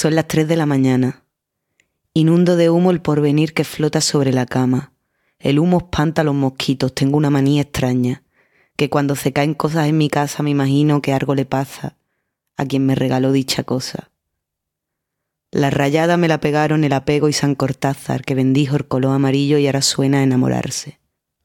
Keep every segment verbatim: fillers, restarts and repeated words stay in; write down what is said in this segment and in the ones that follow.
Son las tres de la mañana. Inundo de humo el porvenir que flota sobre la cama. El humo espanta a los mosquitos. Tengo una manía extraña, que cuando se caen cosas en mi casa me imagino que algo le pasa a quien me regaló dicha cosa. La rayada me la pegaron el apego y San Cortázar, que bendijo el color amarillo y ahora suena a enamorarse.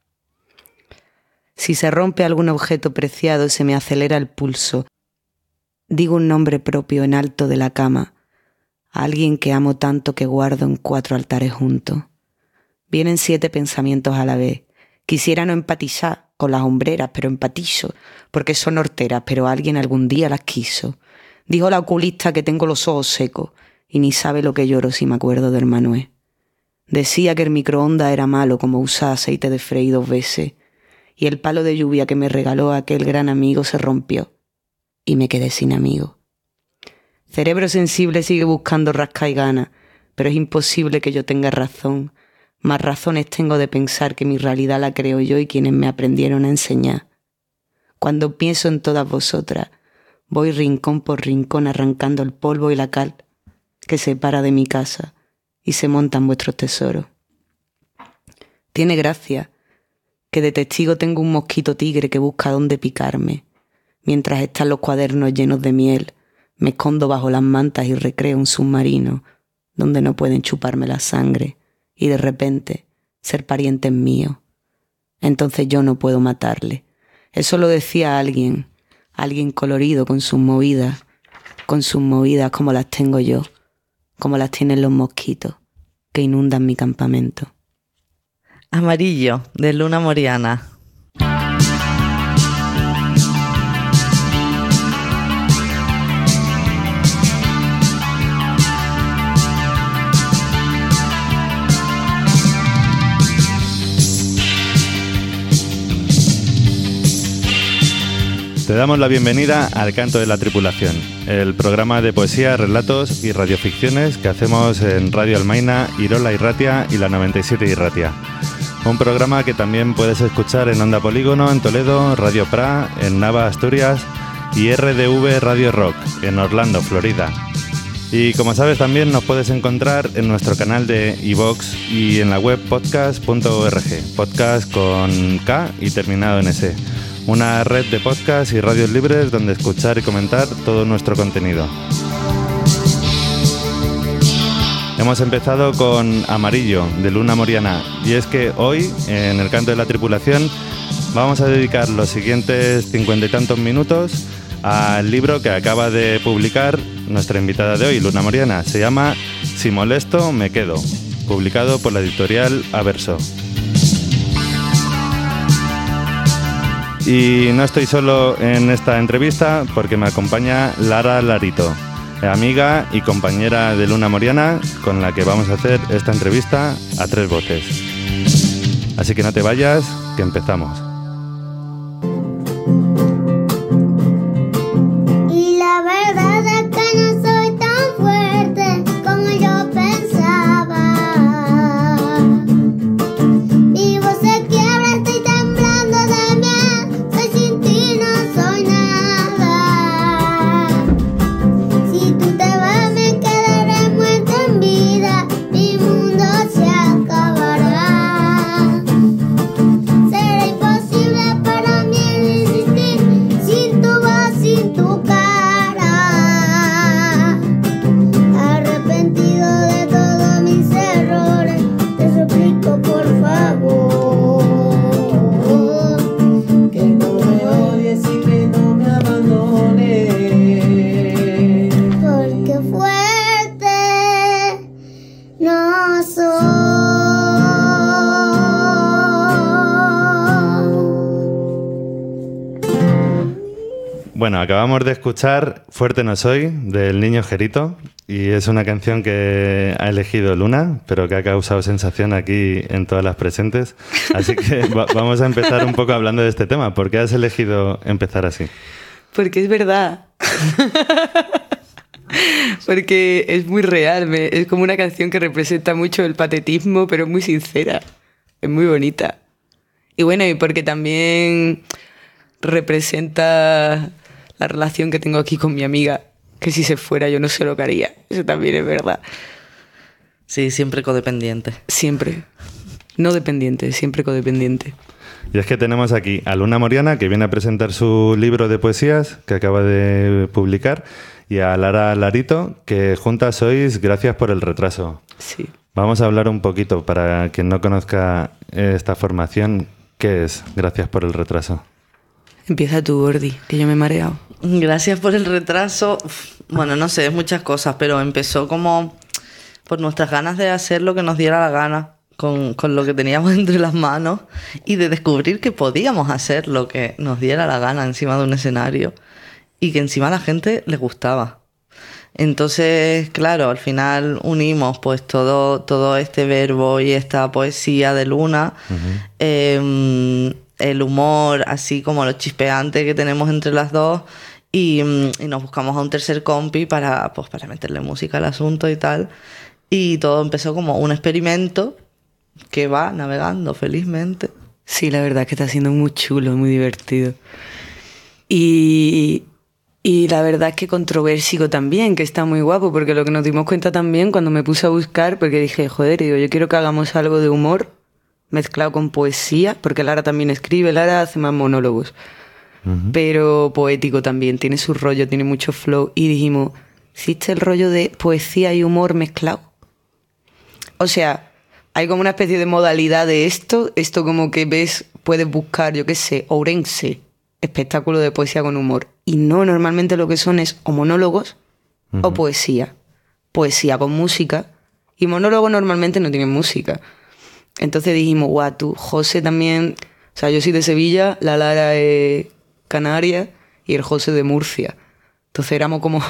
Si se rompe algún objeto preciado se me acelera el pulso. Digo un nombre propio en alto de la cama, a alguien que amo tanto que guardo en cuatro altares juntos. Vienen siete pensamientos a la vez. Quisiera no empatizar con las hombreras, pero empatizo, porque son horteras, pero alguien algún día las quiso. Dijo la oculista que tengo los ojos secos, y ni sabe lo que lloro si me acuerdo del Manuel. Decía que el microondas era malo como usar aceite de freír dos veces, y el palo de lluvia que me regaló aquel gran amigo se rompió, y me quedé sin amigo. Cerebro sensible sigue buscando rasca y gana, pero es imposible que yo tenga razón. Más razones tengo de pensar que mi realidad la creo yo y quienes me aprendieron a enseñar. Cuando pienso en todas vosotras, voy rincón por rincón arrancando el polvo y la cal que separa de mi casa y se montan vuestros tesoros. Tiene gracia que de testigo tengo un mosquito tigre que busca dónde picarme. Mientras están los cuadernos llenos de miel, me escondo bajo las mantas y recreo un submarino donde no pueden chuparme la sangre y de repente ser parientes míos. Entonces yo no puedo matarle. Eso lo decía alguien, alguien colorido con sus movidas, con sus movidas como las tengo yo, como las tienen los mosquitos que inundan mi campamento. Amarillo, de Luna Moriana. Te damos la bienvenida al Canto de la Tripulación, el programa de poesía, relatos y radioficciones que hacemos en Radio Almaina, Irola Irratia y la noventa y siete Irratia. Un programa que también puedes escuchar en Onda Polígono en Toledo, Radio Pra en Nava, Asturias y R D V Radio Rock en Orlando, Florida. Y como sabes también nos puedes encontrar en nuestro canal de iVoox y en la web podcast punto org, podcast con K y terminado en S. Una red de podcasts y radios libres donde escuchar y comentar todo nuestro contenido. Hemos empezado con Amarillo, de Luna Moriana, y es que hoy, en el Canto de la Tripulación, vamos a dedicar los siguientes cincuenta y tantos minutos al libro que acaba de publicar nuestra invitada de hoy, Luna Moriana. Se llama Si molesto, me quedo, publicado por la editorial Averso. Y no estoy solo en esta entrevista porque me acompaña Lara Larito, amiga y compañera de Luna Moriana, con la que vamos a hacer esta entrevista a tres voces. Así que no te vayas, que empezamos. Y la verdad es que no soy tan fuerte como yo pensaba. Mi voz se quiebra, estoy temblando de miedo. Soy sin ti, no soy nada. Si tú te vas, me quedaré muerta en vida. Mi mundo se acabará. Será imposible para mí existir sin tu voz, sin tu cara. Arrepentido de todos mis errores, te suplico por favor Que no me odies y que no me abandones. porque fuerte no soy. Bueno, acabamos de escuchar Fuerte no soy, del Niño Jerito, y es una canción que ha elegido Luna, pero que ha causado sensación aquí en todas las presentes. Así que va- vamos a empezar un poco hablando de este tema. ¿Por qué has elegido empezar así? Porque es verdad. Porque es muy real. me- Es como una canción que representa mucho el patetismo, pero es muy sincera. Es muy bonita. Y bueno, y porque también representa la relación que tengo aquí con mi amiga, que si se fuera yo no sé lo que haría. Eso también es verdad. Sí, siempre codependiente. Siempre. No dependiente, siempre codependiente. Y es que tenemos aquí a Luna Moriana, que viene a presentar su libro de poesías que acaba de publicar, y a Lara Larito, que juntas sois Gracias por el retraso. Sí. Vamos a hablar un poquito, para quien no conozca esta formación, ¿qué es Gracias por el retraso? Empieza tú, Gordi, que yo me he mareado. Gracias por el retraso. Uf, bueno, no sé, es muchas cosas, pero empezó como por nuestras ganas de hacer lo que nos diera la gana, con, con lo que teníamos entre las manos, y de descubrir que podíamos hacer lo que nos diera la gana encima de un escenario, y que encima a la gente le gustaba. Entonces, claro, al final unimos pues todo, todo este verbo y esta poesía de Luna, uh-huh. eh, el humor, así como lo chispeante que tenemos entre las dos, y, y nos buscamos a un tercer compi para, pues, para meterle música al asunto y tal. Y todo empezó como un experimento que va navegando felizmente. Sí, la verdad es que está siendo muy chulo, muy divertido. Y... Y la verdad es que controversico también, que está muy guapo, porque lo que nos dimos cuenta también cuando me puse a buscar, porque dije, joder, digo, yo quiero que hagamos algo de humor mezclado con poesía, porque Lara también escribe, Lara hace más monólogos, uh-huh. pero poético también, tiene su rollo, tiene mucho flow, y dijimos, ¿existe el rollo de poesía y humor mezclado? O sea, hay como una especie de modalidad de esto, esto como que ves, puedes buscar, yo qué sé, Ourense, espectáculo de poesía con humor. Y no, normalmente lo que son es o monólogos uh-huh. o poesía. Poesía con música. Y monólogos normalmente no tienen música. Entonces dijimos, guau, tú, José también... O sea, yo soy de Sevilla, la Lara es canaria y el José de Murcia. Entonces éramos como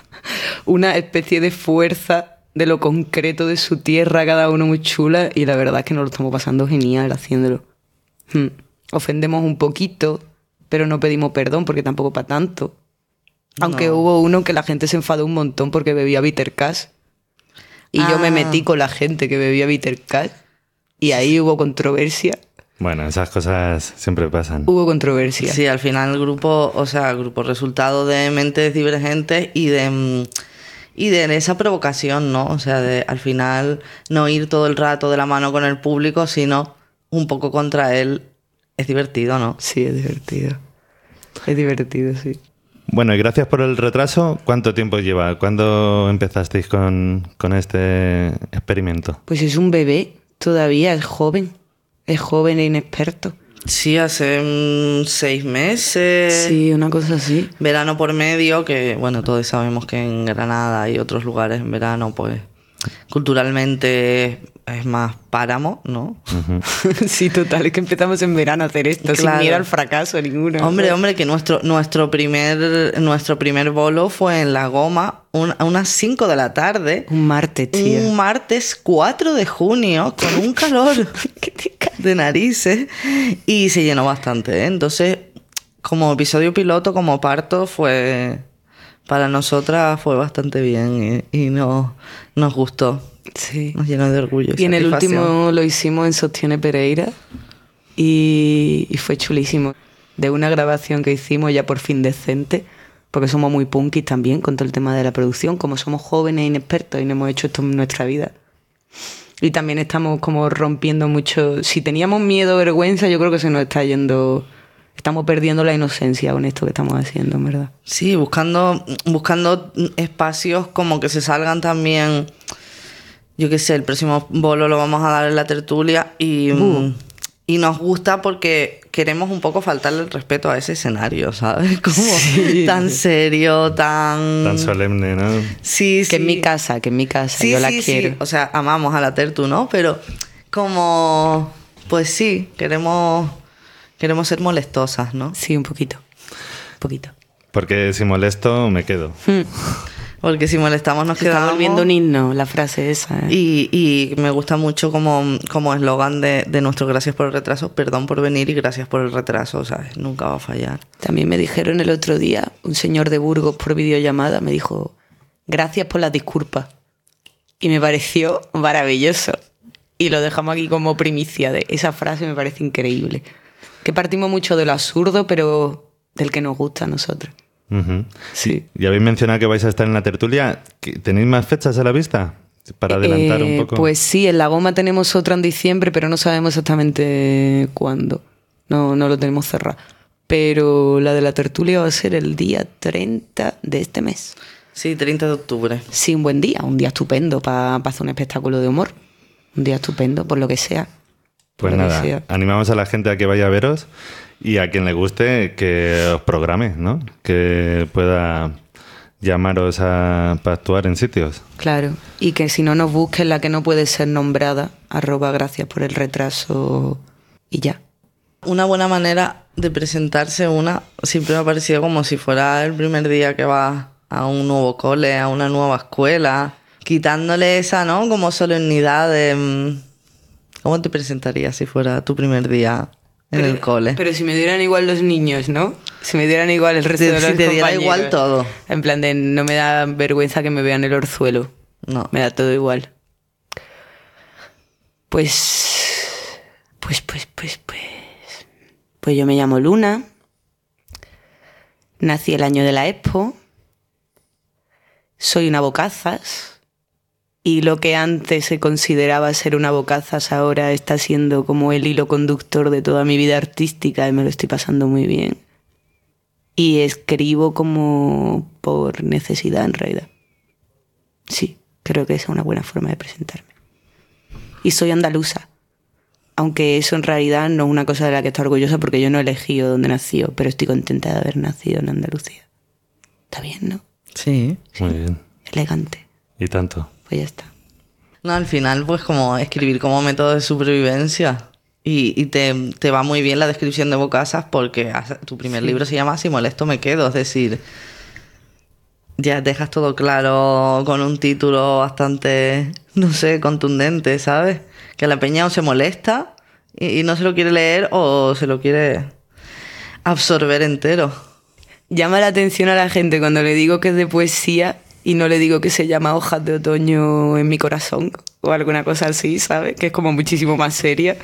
una especie de fuerza de lo concreto de su tierra, cada uno muy chula. Y la verdad es que nos lo estamos pasando genial haciéndolo. Hmm. Ofendemos un poquito... pero no pedimos perdón porque tampoco para tanto. Aunque no. Hubo uno que la gente se enfadó un montón porque bebía bitter cash. Y ah. yo me metí con la gente que bebía bitter cash. Y ahí hubo controversia. Bueno, esas cosas siempre pasan. Hubo controversia. Sí, al final el grupo, o sea, el grupo resultado de mentes divergentes y de, y de esa provocación, ¿no? O sea, de al final no ir todo el rato de la mano con el público, sino un poco contra él. Es divertido, ¿no? Sí, es divertido. Es divertido, sí. Bueno, y gracias por el retraso. ¿Cuánto tiempo lleva? ¿Cuándo empezasteis con, con este experimento? Pues es un bebé todavía, es joven. Es joven e inexperto. Sí, hace um, seis meses. Sí, una cosa así. Verano por medio, que bueno, todos sabemos que en Granada y otros lugares en verano, pues culturalmente es más páramo, ¿no? Uh-huh. Sí, total, es que empezamos en verano a hacer esto, claro. Sin miedo al fracaso ninguno. Hombre, hombre, que nuestro, nuestro, primer, nuestro primer bolo fue en La Goma un, a unas cinco de la tarde. Un martes, tío. Un martes cuatro de junio, con un calor de narices, y se llenó bastante, ¿eh? Entonces, como episodio piloto, como parto, fue... Para nosotras fue bastante bien y, y nos, nos gustó. Sí. Nos llenó de orgullo. Y en el último lo hicimos en Sostiene Pereira y, y fue chulísimo. De una grabación que hicimos ya por fin decente, porque somos muy punkis también con todo el tema de la producción, como somos jóvenes e inexpertos y no hemos hecho esto en nuestra vida. Y también estamos como rompiendo mucho... Si teníamos miedo o vergüenza, yo creo que se nos está yendo... Estamos perdiendo la inocencia con esto que estamos haciendo, en verdad. Sí, buscando, buscando espacios como que se salgan también... Yo qué sé, el próximo bolo lo vamos a dar en la tertulia y, uh. y nos gusta porque queremos un poco faltarle el respeto a ese escenario, ¿sabes? Como sí. Tan serio, tan... Tan solemne, ¿no? Sí, sí. Que en mi casa, que en mi casa, sí, yo sí, la sí. quiero. O sea, amamos a la tertu, ¿no? Pero como... Pues sí, queremos... Queremos ser molestosas, ¿no? Sí, un poquito. Un poquito. Porque si molesto, me quedo. Hmm. Porque si molestamos nos Se quedamos... está volviendo un himno, la frase esa. ¿eh? Y, y me gusta mucho como, como eslogan de, de nuestro gracias por el retraso, perdón por venir y gracias por el retraso, ¿sabes? Nunca va a fallar. También me dijeron el otro día, un señor de Burgos por videollamada, me dijo, gracias por las disculpas. Y me pareció maravilloso. Y lo dejamos aquí como primicia. De esa frase me parece increíble. Que partimos mucho de lo absurdo, pero del que nos gusta a nosotros. Ujú. Sí. Y habéis mencionado que vais a estar en la tertulia. ¿Tenéis más fechas a la vista? Para adelantar Eh, un poco. Pues sí, en La Goma tenemos otra en diciembre, pero no sabemos exactamente cuándo. No, no lo tenemos cerrado. Pero la de la tertulia va a ser el día treinta de este mes. Sí, treinta de octubre. Sí, un buen día, un día estupendo para hacer un espectáculo de humor. Un día estupendo, por lo que sea. Pues Lo que nada, sea. animamos a la gente a que vaya a veros y a quien le guste que os programe, ¿no? Que pueda llamaros a, para actuar en sitios. Claro, y que si no nos busquen la que no puede ser nombrada, arroba gracias por el retraso y ya. Una buena manera de presentarse una siempre me ha parecido como si fuera el primer día que vas a un nuevo cole, a una nueva escuela, quitándole esa, ¿no? Como solemnidad de... mm, ¿cómo te presentarías si fuera tu primer día en el cole? Pero si me dieran igual los niños, ¿no? Si me dieran igual el resto Si- de los si te diera compañeros. igual todo. En plan de no me da vergüenza que me vean el orzuelo. No. Me da todo igual. Pues... Pues, pues, pues, pues... Pues yo me llamo Luna. Nací el año de la Expo. Soy una bocazas. Y lo que antes se consideraba ser una bocazas ahora está siendo como el hilo conductor de toda mi vida artística y me lo estoy pasando muy bien. Y escribo como por necesidad en realidad. Sí, creo que esa es una buena forma de presentarme. Y soy andaluza. Aunque eso en realidad no es una cosa de la que estoy orgullosa porque yo no he elegido dónde nací, pero estoy contenta de haber nacido en Andalucía. Está bien, ¿no? Sí. Muy bien. Elegante. Y tanto. Pues ya está. No, al final, pues como escribir como método de supervivencia. Y, y te, te va muy bien la descripción de Bocazas porque has- tu primer Sí. libro se llama Si molesto me quedo. Es decir, ya dejas todo claro con un título bastante, no sé, contundente, ¿sabes? Que la peña o se molesta y, y no se lo quiere leer o se lo quiere absorber entero. Llama la atención a la gente cuando le digo que es de poesía y no le digo que se llama Hojas de otoño en mi corazón o alguna cosa así, ¿sabes? Que es como muchísimo más seria.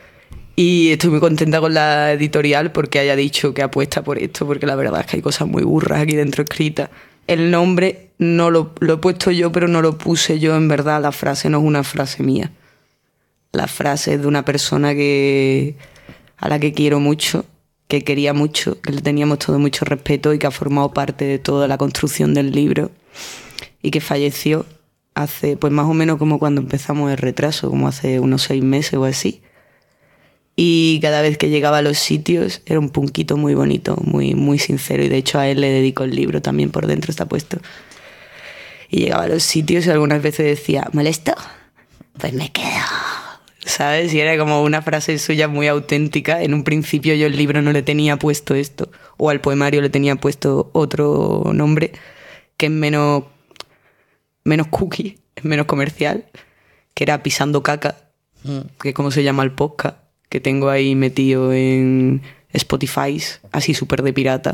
Y estoy muy contenta con la editorial porque haya dicho que apuesta por esto, porque la verdad es que hay cosas muy burras aquí dentro escritas. El nombre no lo, lo he puesto yo, pero no lo puse yo en verdad. La frase no es una frase mía. La frase es de una persona que a la que quiero mucho, que quería mucho, que le teníamos todo mucho respeto y que ha formado parte de toda la construcción del libro y que falleció hace, pues más o menos como cuando empezamos el retraso, como hace unos seis meses o así. Y cada vez que llegaba a los sitios era un punquito muy bonito, muy, muy sincero, y de hecho a él le dedico el libro, también por dentro está puesto. Y llegaba a los sitios y algunas veces decía, ¿molesto? Pues me quedo. ¿Sabes? Y era como una frase suya muy auténtica. En un principio yo el libro no le tenía puesto esto, o al poemario le tenía puesto otro nombre, que es menos, menos cookie, es menos comercial, que era Pisando Caca, que es como se llama el podcast, que tengo ahí metido en Spotify, así súper de pirata.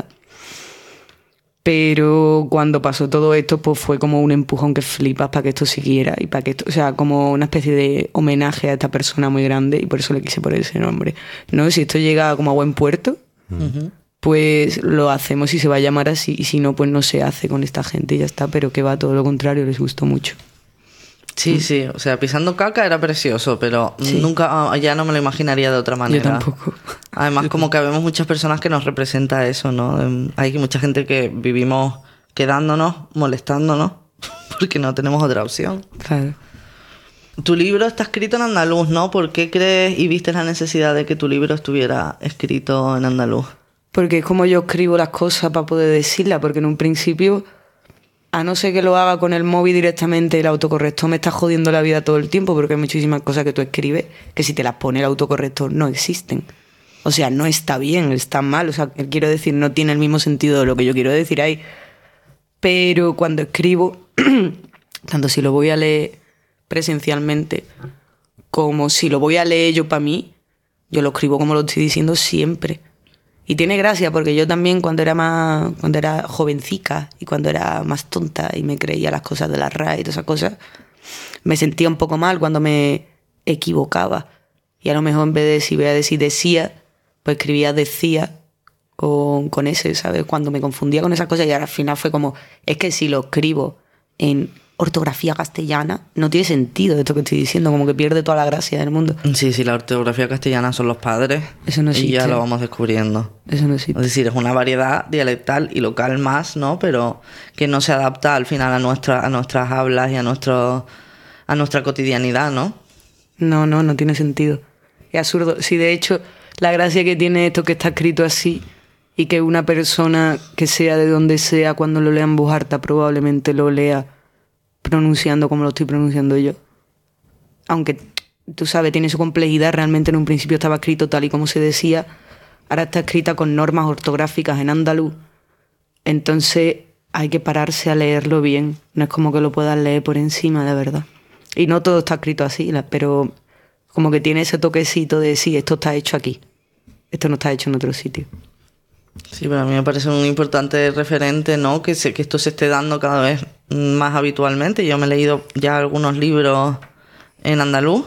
Pero cuando pasó todo esto, pues fue como un empujón que flipas para que esto siguiera y para que esto, o sea, como una especie de homenaje a esta persona muy grande y por eso le quise poner ese nombre. No, si esto llega como a buen puerto, Ujú. pues lo hacemos y se va a llamar así, y si no, pues no se hace con esta gente y ya está, pero que va todo lo contrario, les gustó mucho. Sí, sí, o sea, Pisando Caca era precioso, pero Sí. nunca, ah, ya no me lo imaginaría de otra manera. Yo tampoco. Además, como que vemos muchas personas que nos representa eso, ¿no? Em, Hay mucha gente que vivimos quedándonos, molestándonos, porque no tenemos otra opción. Claro. Tu libro está escrito en andaluz, ¿no? ¿Por qué crees y viste la necesidad de que tu libro estuviera escrito en andaluz? Porque es como yo escribo las cosas para poder decirlas, porque en un principio, a no ser que lo haga con el móvil directamente, el autocorrector me está jodiendo la vida todo el tiempo, porque hay muchísimas cosas que tú escribes que si te las pone el autocorrector no existen. O sea, no está bien, está mal. O sea, quiero decir, no tiene el mismo sentido de lo que yo quiero decir ahí. Pero cuando escribo, tanto si lo voy a leer presencialmente como si lo voy a leer yo para mí, yo lo escribo como lo estoy diciendo siempre. Y tiene gracia porque yo también cuando era más cuando era jovencica y cuando era más tonta y me creía las cosas de la R A E y todas esas cosas, me sentía un poco mal cuando me equivocaba. Y a lo mejor en vez de si voy a decir decía, pues escribía decía con, con ese, ¿sabes? Cuando me confundía con esas cosas y al final fue como, es que si lo escribo en ortografía castellana, no tiene sentido esto que estoy diciendo, como que pierde toda la gracia del mundo. Sí, sí, la ortografía castellana son los padres. Eso no existe. Y ya lo vamos descubriendo. Eso no existe. Es decir, es una variedad dialectal y local más, ¿no? Pero que no se adapta al final a, nuestra, a nuestras hablas y a, nuestro, a nuestra cotidianidad, ¿no? No, no, no tiene sentido. Es absurdo. Si de hecho la gracia que tiene esto que está escrito así y que una persona que sea de donde sea, cuando lo lea en voz alta, probablemente lo lea pronunciando como lo estoy pronunciando yo. Aunque, tú sabes, tiene su complejidad. Realmente en un principio estaba escrito tal y como se decía. Ahora está escrita con normas ortográficas en andaluz. Entonces hay que pararse a leerlo bien. No es como que lo puedas leer por encima, la verdad. Y no todo está escrito así, pero como que tiene ese toquecito de sí, esto está hecho aquí. Esto no está hecho en otro sitio. Sí, pero a mí me parece un importante referente, ¿no? Que, se, que esto se esté dando cada vez más habitualmente. Yo me he leído ya algunos libros en andaluz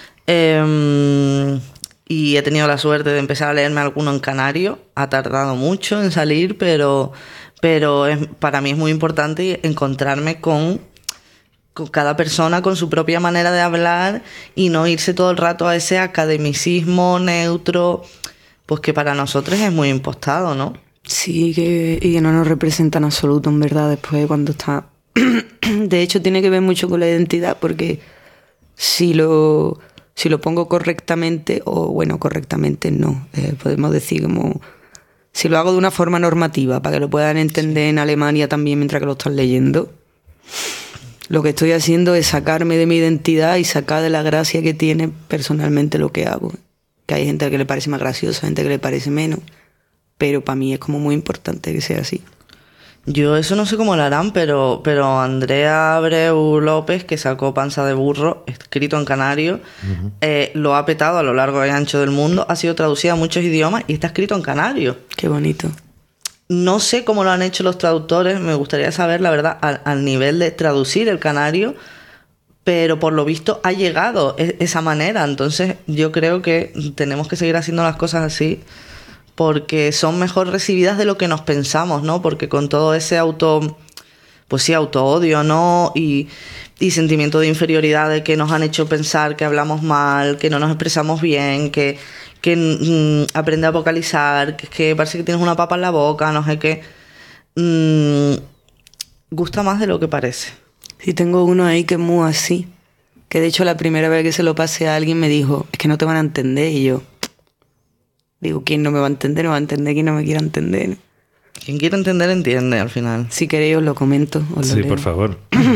eh, y he tenido la suerte de empezar a leerme alguno en canario. Ha tardado mucho en salir, pero, pero es, para mí es muy importante encontrarme con, con cada persona con su propia manera de hablar y no irse todo el rato a ese academicismo neutro, pues que para nosotros es muy impostado, ¿no? Sí, que, y que no nos representa en absoluto, en verdad, después cuando está... De hecho, tiene que ver mucho con la identidad, porque si lo, si lo pongo correctamente, o bueno, correctamente no, eh, podemos decir como... Si lo hago de una forma normativa, para que lo puedan entender en Alemania también mientras que lo están leyendo, lo que estoy haciendo es sacarme de mi identidad y sacar de la gracia que tiene personalmente lo que hago. Que hay gente a la que le parece más gracioso, gente que le parece menos, pero para mí es como muy importante que sea así. Yo eso no sé cómo lo harán, pero, pero Andrea Abreu López, que sacó Panza de burro, escrito en canario, uh-huh. eh, lo ha petado a lo largo y ancho del mundo, ha sido traducida a muchos idiomas y está escrito en canario. Qué bonito. No sé cómo lo han hecho los traductores, me gustaría saber, la verdad, al, al nivel de traducir el canario, pero por lo visto ha llegado esa manera. Entonces yo creo que tenemos que seguir haciendo las cosas así porque son mejor recibidas de lo que nos pensamos, ¿no? Porque con todo ese auto, pues sí, auto-odio, ¿no? Y, y sentimiento de inferioridad de que nos han hecho pensar que hablamos mal, que no nos expresamos bien, que, que mm, aprende a vocalizar, que, que parece que tienes una papa en la boca, no sé qué. Mm, gusta más de lo que parece. Sí, tengo uno ahí que es muy así. Que de hecho la primera vez que se lo pasé a alguien me dijo, es que no te van a entender. Y yo, digo, ¿quién no me va a entender? No va a entender quien no me quiera entender. Quien quiera entender, entiende al final. Si queréis os lo comento. Os lo sí, leo. Por favor.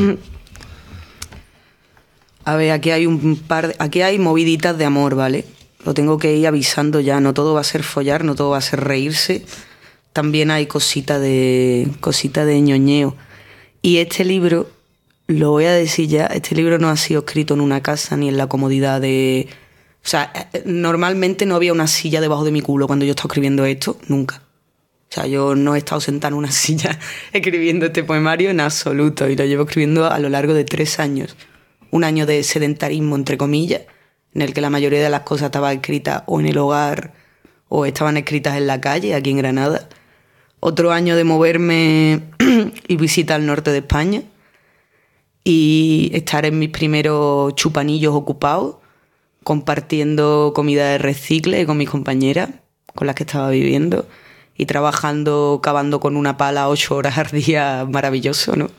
A ver, aquí hay un par de, aquí hay moviditas de amor, ¿vale? Lo tengo que ir avisando ya. No todo va a ser follar, no todo va a ser reírse. También hay cosita de, cosita de ñoñeo. Y este libro... Lo voy a decir ya, este libro no ha sido escrito en una casa ni en la comodidad de... O sea, normalmente no había una silla debajo de mi culo cuando yo estaba escribiendo esto, nunca. O sea, yo no he estado sentada en una silla escribiendo este poemario en absoluto y lo llevo escribiendo a lo largo de tres años. Un año de sedentarismo, entre comillas, en el que la mayoría de las cosas estaban escritas o en el hogar o estaban escritas en la calle, aquí en Granada. Otro año de moverme y visita al norte de España. Y estar en mis primeros chupanillos ocupados, compartiendo comida de recicle con mis compañeras, con las que estaba viviendo, y trabajando, cavando con una pala ocho horas al día, maravilloso, ¿no?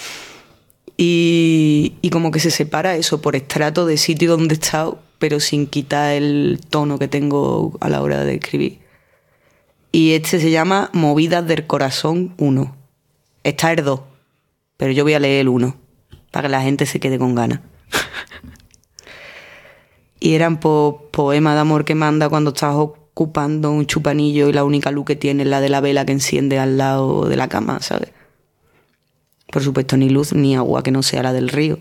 Y, y como que se separa eso por estrato de sitio donde he estado, pero sin quitar el tono que tengo a la hora de escribir. Y este se llama Movidas del Corazón uno. Está el dos, pero yo voy a leer el uno. Para que la gente se quede con ganas. Y eran po- poemas de amor que manda cuando estás ocupando un chupanillo y la única luz que tiene es la de la vela que enciende al lado de la cama, ¿sabes? Por supuesto, ni luz ni agua que no sea la del río.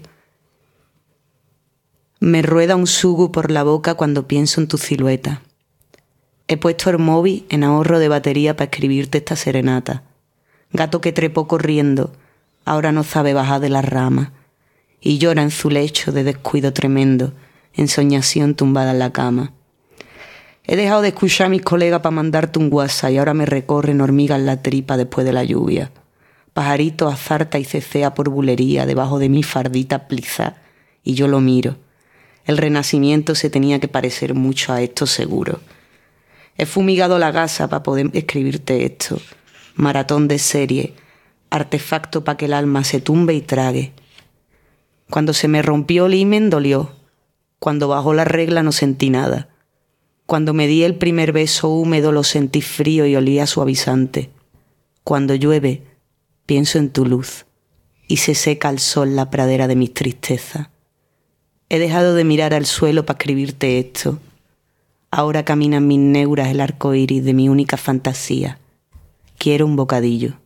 Me rueda un sugu por la boca cuando pienso en tu silueta. He puesto el móvil en ahorro de batería para escribirte esta serenata. Gato que trepó corriendo, ahora no sabe bajar de las ramas. Y llora en su lecho de descuido tremendo, ensoñación tumbada en la cama. He dejado de escuchar a mis colegas para mandarte un WhatsApp y ahora me recorren hormigas la tripa después de la lluvia. Pajarito azarta y cecea por bulería debajo de mi fardita pliza y yo lo miro. El renacimiento se tenía que parecer mucho a esto seguro. He fumigado la gasa para poder escribirte esto. Maratón de serie, artefacto para que el alma se tumbe y trague. Cuando se me rompió el himen dolió. Cuando bajó la regla no sentí nada. Cuando me di el primer beso húmedo lo sentí frío y olía suavizante. Cuando llueve, pienso en tu luz y se seca al sol la pradera de mis tristezas. He dejado de mirar al suelo para escribirte esto. Ahora caminan mis neuras el arco iris de mi única fantasía. Quiero un bocadillo.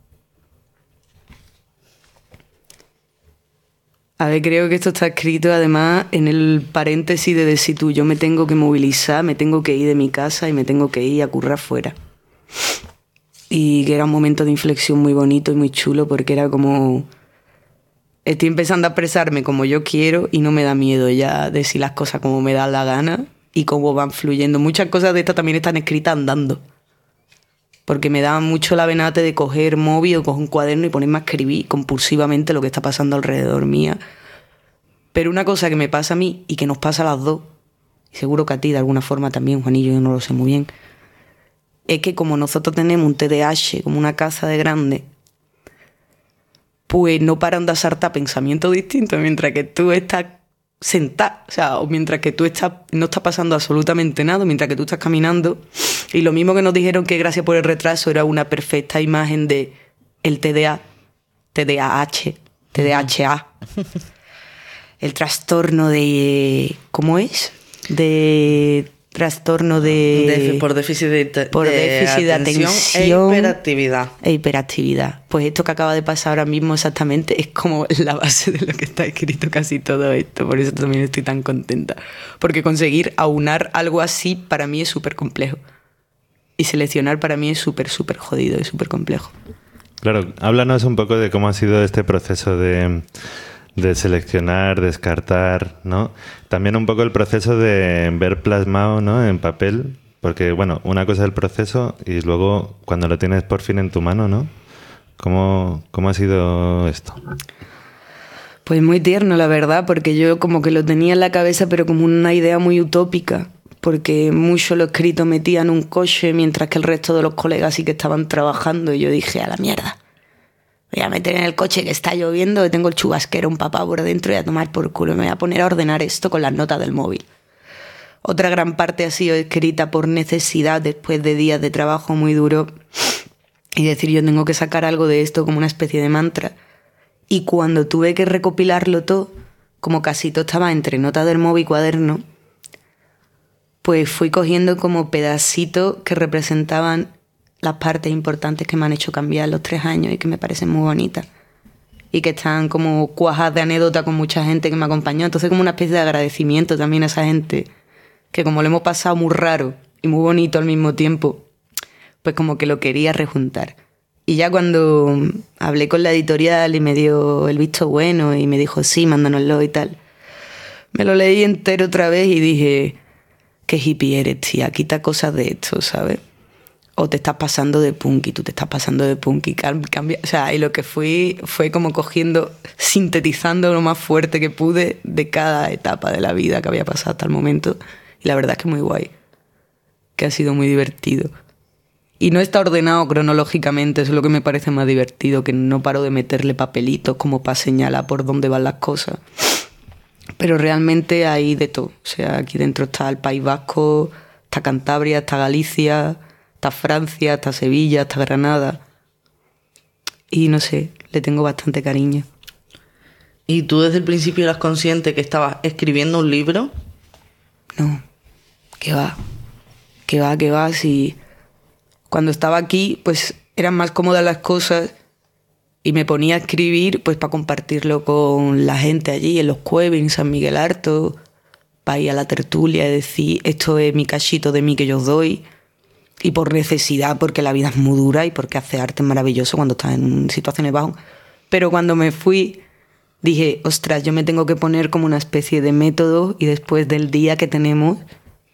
A ver, creo que esto está escrito además en el paréntesis de decir tú, yo me tengo que movilizar, me tengo que ir de mi casa y me tengo que ir a currar fuera. Y que era un momento de inflexión muy bonito y muy chulo porque era como... Estoy empezando a expresarme como yo quiero y no me da miedo ya decir las cosas como me da la gana y cómo van fluyendo. Muchas cosas de estas también están escritas andando. Porque me da mucho la venate de coger móvil o coger un cuaderno y ponerme a escribir compulsivamente lo que está pasando alrededor mía. Pero una cosa que me pasa a mí y que nos pasa a las dos, y seguro que a ti de alguna forma también, Juanillo, yo no lo sé muy bien, es que como nosotros tenemos un T D A H, como una casa de grande, pues no paran de asaltar pensamientos distintos mientras que tú estás sentada, o sea, o mientras que tú estás, no está pasando absolutamente nada, mientras que tú estás caminando. Y lo mismo que nos dijeron que gracias por el retraso era una perfecta imagen de el T D A, T D A H, T D A H A, el trastorno de, ¿cómo es? De trastorno de... de por déficit de, por de déficit de atención, atención e hiperactividad. E hiperactividad. Pues esto que acaba de pasar ahora mismo exactamente es como la base de lo que está escrito casi todo esto. Por eso también estoy tan contenta. Porque conseguir aunar algo así para mí es súper complejo. Y seleccionar para mí es súper, súper jodido y súper complejo. Claro, háblanos un poco de cómo ha sido este proceso de... de seleccionar, descartar, ¿no? También un poco el proceso de ver plasmado, ¿no?, en papel, porque, bueno, una cosa es el proceso y luego cuando lo tienes por fin en tu mano, ¿no? ¿Cómo, cómo ha sido esto? Pues muy tierno, la verdad, porque yo como que lo tenía en la cabeza, pero como una idea muy utópica, porque mucho lo escrito metía en un coche mientras que el resto de los colegas sí que estaban trabajando y yo dije, a la mierda. Voy a meter en el coche que está lloviendo, que tengo el chubasquero empapado por dentro y a tomar por culo. Me voy a poner a ordenar esto con las notas del móvil. Otra gran parte ha sido escrita por necesidad después de días de trabajo muy duro y decir yo tengo que sacar algo de esto como una especie de mantra. Y cuando tuve que recopilarlo todo, como casi todo estaba entre notas del móvil y cuaderno, pues fui cogiendo como pedacitos que representaban las partes importantes que me han hecho cambiar los tres años y que me parecen muy bonitas y que están como cuajadas de anécdota con mucha gente que me acompañó. Entonces como una especie de agradecimiento también a esa gente que como lo hemos pasado muy raro y muy bonito al mismo tiempo, pues como que lo quería rejuntar. Y ya cuando hablé con la editorial y me dio el visto bueno y me dijo sí, mándanoslo y tal, me lo leí entero otra vez y dije, qué hippie eres, tía, quita cosas de esto, ¿sabes? O te estás pasando de punk y tú te estás pasando de punk y cambia. O sea, y lo que fui fue como cogiendo, sintetizando lo más fuerte que pude de cada etapa de la vida que había pasado hasta el momento. Y la verdad es que muy guay. Que ha sido muy divertido. Y no está ordenado cronológicamente, eso es lo que me parece más divertido, que no paro de meterle papelitos como para señalar por dónde van las cosas. Pero realmente hay de todo. O sea, aquí dentro está el País Vasco, está Cantabria, está Galicia, está Francia, está Sevilla, está Granada. Y no sé, le tengo bastante cariño. ¿Y tú desde el principio eras consciente que estabas escribiendo un libro? No, que va, que va, que va. Si cuando estaba aquí, pues eran más cómodas las cosas y me ponía a escribir pues para compartirlo con la gente allí, en los Cuevas, en San Miguel Harto, para ir a la tertulia y decir, esto es mi cachito de mí que yo os doy. Y por necesidad, porque la vida es muy dura y porque hacer arte es maravilloso cuando estás en situaciones bajas. Pero cuando me fui, dije, ostras, yo me tengo que poner como una especie de método y después del día que tenemos,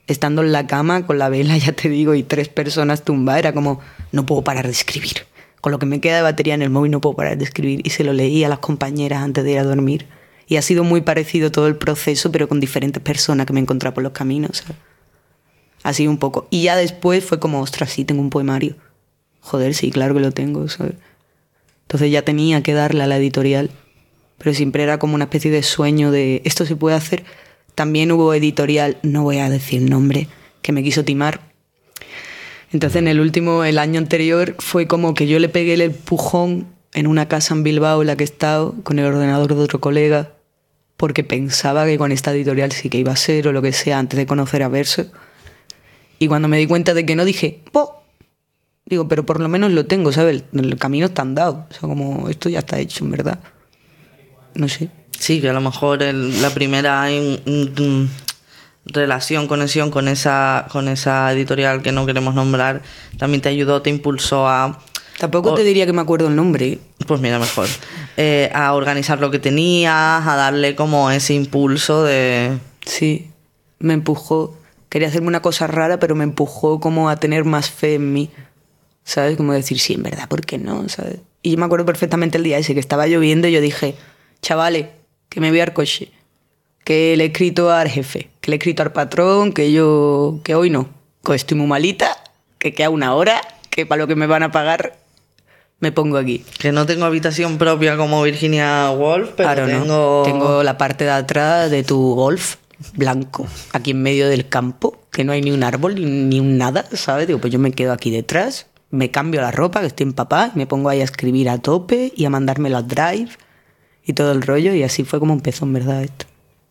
estando en la cama con la vela, ya te digo, y tres personas tumbadas, era como, no puedo parar de escribir. Con lo que me queda de batería en el móvil no puedo parar de escribir. Y se lo leí a las compañeras antes de ir a dormir. Y ha sido muy parecido todo el proceso, pero con diferentes personas que me he encontrado por los caminos, ¿sabes? Ha sido un poco. Y ya después fue como, ostras, sí, tengo un poemario. Joder, sí, claro que lo tengo, ¿sabes? Entonces ya tenía que darle a la editorial. Pero siempre era como una especie de sueño de, ¿esto se puede hacer? También hubo editorial, no voy a decir nombre, que me quiso timar. Entonces en el último, el año anterior, fue como que yo le pegué el empujón en una casa en Bilbao en la que he estado, con el ordenador de otro colega, porque pensaba que con esta editorial sí que iba a ser o lo que sea antes de conocer a Verso. Y cuando me di cuenta de que no, dije, ¡po! Digo, pero por lo menos lo tengo, ¿sabes? El, el camino está andado. O sea, como esto ya está hecho, en verdad. No sé. Sí, que a lo mejor el, la primera in, in, relación, conexión con esa, con esa editorial que no queremos nombrar, también te ayudó, te impulsó a... Tampoco o, te diría que me acuerdo el nombre. Pues mira, mejor. Eh, a organizar lo que tenías, a darle como ese impulso de... Sí, me empujó. Quería hacerme una cosa rara, pero me empujó como a tener más fe en mí. ¿Sabes? Como decir, sí, en verdad, ¿por qué no? ¿Sabes? Y yo me acuerdo perfectamente el día ese, que estaba lloviendo y yo dije, chavales, que me voy al coche, que le he escrito al jefe, que le he escrito al patrón, que yo, que hoy no, que estoy muy malita, que queda una hora, que para lo que me van a pagar me pongo aquí. Que no tengo habitación propia como Virginia Woolf, pero claro, tengo... No. Tengo la parte de atrás de tu golf blanco, aquí en medio del campo, que no hay ni un árbol ni, ni un nada, ¿sabes? Digo, pues yo me quedo aquí detrás, me cambio la ropa, que estoy empapada, y me pongo ahí a escribir a tope y a mandarme los drive y todo el rollo, y así fue como empezó en verdad esto.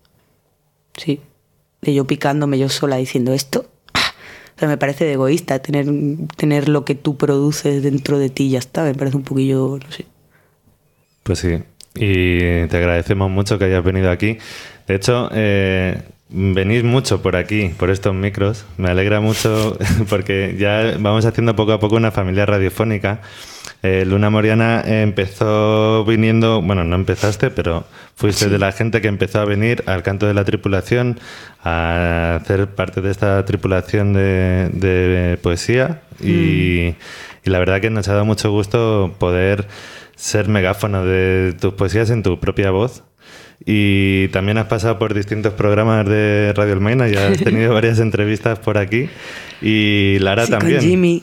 Sí, de yo picándome yo sola diciendo esto. Pero me parece de egoísta tener, tener lo que tú produces dentro de ti y ya está. Me parece un poquillo, no sé. Pues sí, y te agradecemos mucho que hayas venido aquí. De hecho, eh, venís mucho por aquí, por estos micros. Me alegra mucho porque ya vamos haciendo poco a poco una familia radiofónica. Eh, Luna Moriana empezó viniendo, bueno, no empezaste, pero fuiste sí. de la gente que empezó a venir al Canto de la Tripulación, a hacer parte de esta tripulación de, de poesía y, mm. y la verdad que nos ha dado mucho gusto poder ser megáfono de tus poesías en tu propia voz. Y también has pasado por distintos programas de Radio Almaina, ya has tenido varias entrevistas por aquí. Y Lara sí, también. Con Jimmy.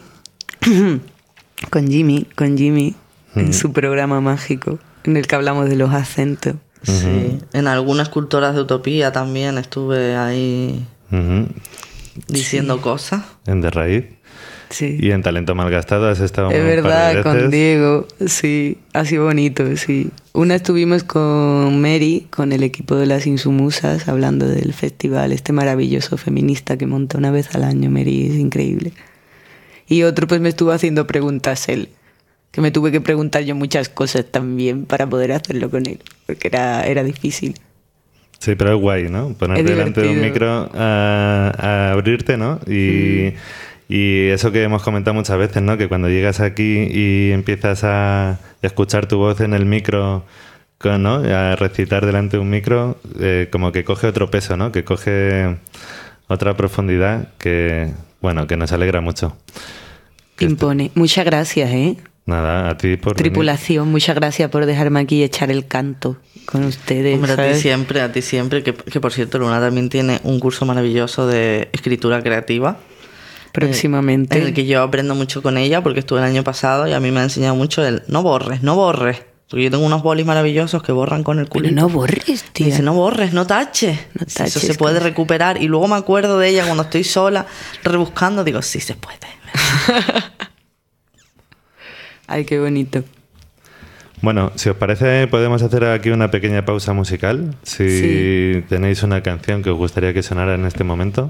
Con Jimmy, con Jimmy, uh-huh. en su programa mágico, en el que hablamos de los acentos. Uh-huh. Sí, en algunas culturas de Utopía también estuve ahí uh-huh. diciendo sí. cosas. En De Raíz. Sí. Y en Talento Malgastado has estado es un verdad, par de con Diego, sí, ha sido bonito, sí. Una estuvimos con Mary, con el equipo de las Insumusas, hablando del festival este maravilloso feminista que monta una vez al año. Mary es increíble. Y otro pues me estuvo haciendo preguntas él, que me tuve que preguntar yo muchas cosas también para poder hacerlo con él, porque era, era difícil. Sí, pero es guay, ¿no? Ponerte delante de un micro a, a abrirte, ¿no? Y, mm. y eso que hemos comentado muchas veces, ¿no? Que cuando llegas aquí y empiezas a escuchar tu voz en el micro, ¿no? A recitar delante de un micro, eh, como que coge otro peso, ¿no? Que coge otra profundidad que... Bueno, que nos alegra mucho. Impone. Esto... Muchas gracias, ¿eh? Nada, a ti por Tripulación, venir. Muchas gracias por dejarme aquí echar el canto con ustedes. Hombre, ¿sabes? a ti siempre, a ti siempre. Que, que por cierto, Luna también tiene un curso maravilloso de escritura creativa. Próximamente. En el, en el que yo aprendo mucho con ella, porque estuve el año pasado y a mí me ha enseñado mucho el no borres, no borres. Porque yo tengo unos bolis maravillosos que borran con el culito. Pero no borres, tío. Dice, no borres, no taches. No taches. Eso se puede recuperar. Y luego me acuerdo de ella cuando estoy sola, rebuscando, digo, sí se puede. Ay, qué bonito. Bueno, si os parece, podemos hacer aquí una pequeña pausa musical. Si sí. tenéis una canción que os gustaría que sonara en este momento.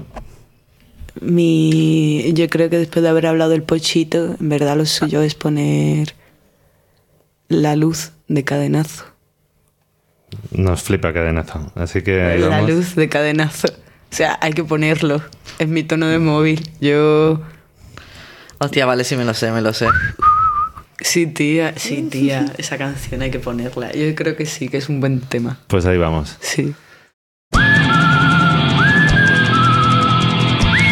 Mi... Yo creo que después de haber hablado del Pochito, en verdad lo suyo es poner... La Luz de Cadenazo. Nos flipa Cadenazo, así que ahí La vamos. Luz de Cadenazo. O sea, hay que ponerlo. Es mi tono de móvil. Yo... Hostia, vale, sí me lo sé, me lo sé. Sí, tía, sí, tía. Esa canción hay que ponerla. Yo creo que sí, que es un buen tema. Pues ahí vamos. Sí.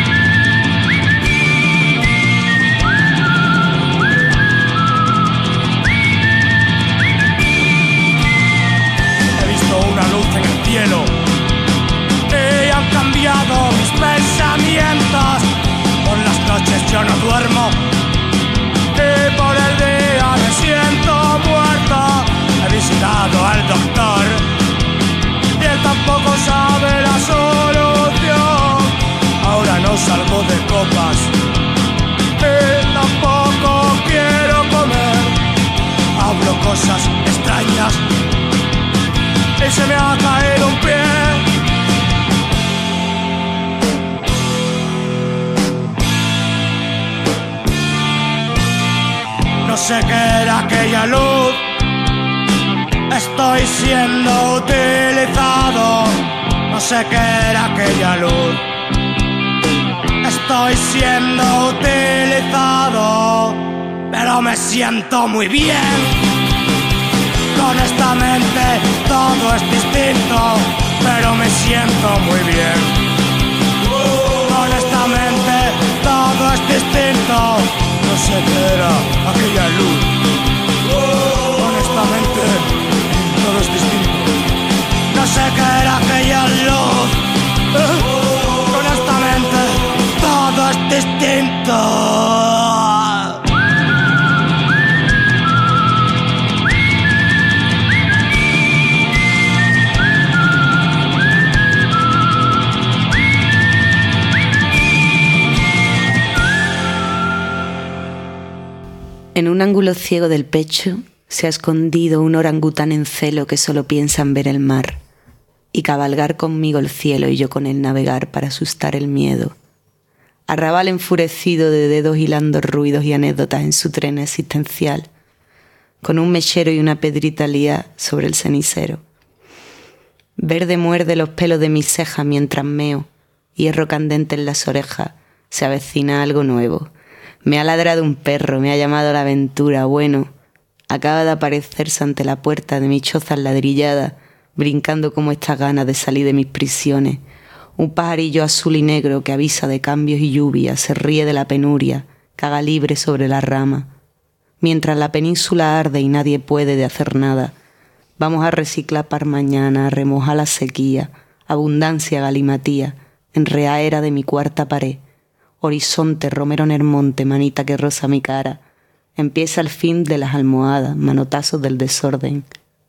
yo no duermo y por el día me siento muerto. He visitado al doctor y él tampoco sabe la solución. Ahora no salgo de copas y tampoco quiero comer. Hablo cosas extrañas y se me ha caído un pie. No sé qué era aquella luz. Estoy siendo utilizado. No sé qué era aquella luz. Estoy siendo utilizado. Pero me siento muy bien. Con esta mente todo es distinto. Pero me siento muy bien. Con esta mente todo es distinto. No sé qué era aquella luz. Honestamente, todo es distinto. No sé qué era aquella luz. Honestamente, todo es distinto. En un ángulo ciego del pecho se ha escondido un orangután en celo que solo piensa en ver el mar y cabalgar conmigo el cielo y yo con él navegar para asustar el miedo. Arrabal enfurecido de dedos hilando ruidos y anécdotas en su tren existencial, con un mechero y una pedrita lía sobre el cenicero. Verde muerde los pelos de mis cejas mientras meo, hierro candente en las orejas, se avecina algo nuevo. Me ha ladrado un perro, me ha llamado a la aventura, bueno, acaba de aparecerse ante la puerta de mi choza ladrillada, brincando como estas ganas de salir de mis prisiones. Un pajarillo azul y negro que avisa de cambios y lluvia, se ríe de la penuria, caga libre sobre la rama. Mientras la península arde y nadie puede de hacer nada, vamos a reciclar para mañana, a remojar la sequía, abundancia, galimatía, enreaera de mi cuarta pared. Horizonte, romero en el monte, manita que roza mi cara. Empieza el fin de las almohadas, manotazos del desorden.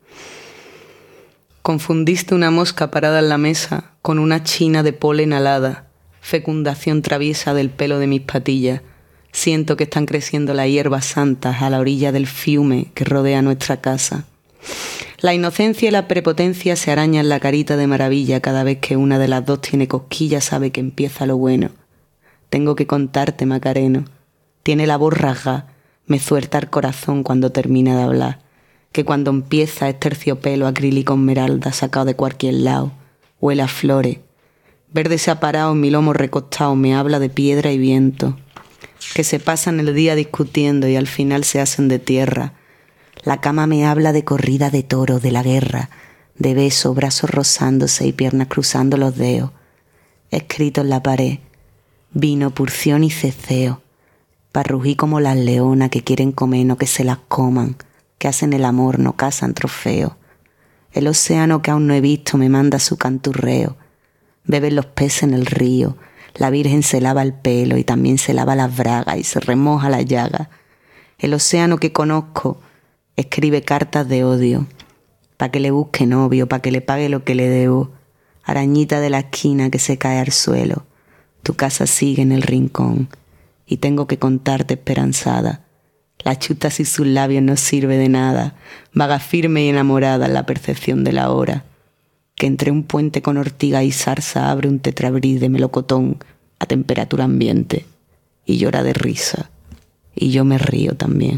Confundiste una mosca parada en la mesa con una china de polen alada, fecundación traviesa del pelo de mis patillas. Siento que están creciendo las hierbas santas a la orilla del fiume que rodea nuestra casa. La inocencia y la prepotencia se arañan la carita de maravilla cada vez que una de las dos tiene cosquillas, sabe que empieza lo bueno. Tengo que contarte, Macareno. Tiene la voz rasgada, me suelta el corazón cuando termina de hablar. Que cuando empieza es terciopelo acrílico esmeralda sacado de cualquier lado. Huele a flores. Verde se ha parado en mi lomo recostado, me habla de piedra y viento. Que se pasan el día discutiendo y al final se hacen de tierra. La cama me habla de corrida de toro, de la guerra, de besos, brazos rozándose y piernas cruzando los dedos. Escrito en la pared. Vino, purción y ceceo, pa' rugir como las leonas que quieren comer, no que se las coman, que hacen el amor, no cazan trofeos. El océano que aún no he visto me manda su canturreo. Beben los peces en el río, la Virgen se lava el pelo y también se lava las bragas y se remoja la llaga. El océano que conozco escribe cartas de odio, pa' que le busque novio, pa' que le pague lo que le debo. Arañita de la esquina que se cae al suelo. Tu casa sigue en el rincón y tengo que contarte esperanzada. La chuta sin sus labios no sirve de nada, vaga firme y enamorada en la percepción de la hora. Que entre un puente con ortiga y zarza abre un tetrabriz de melocotón a temperatura ambiente y llora de risa. Y yo me río también.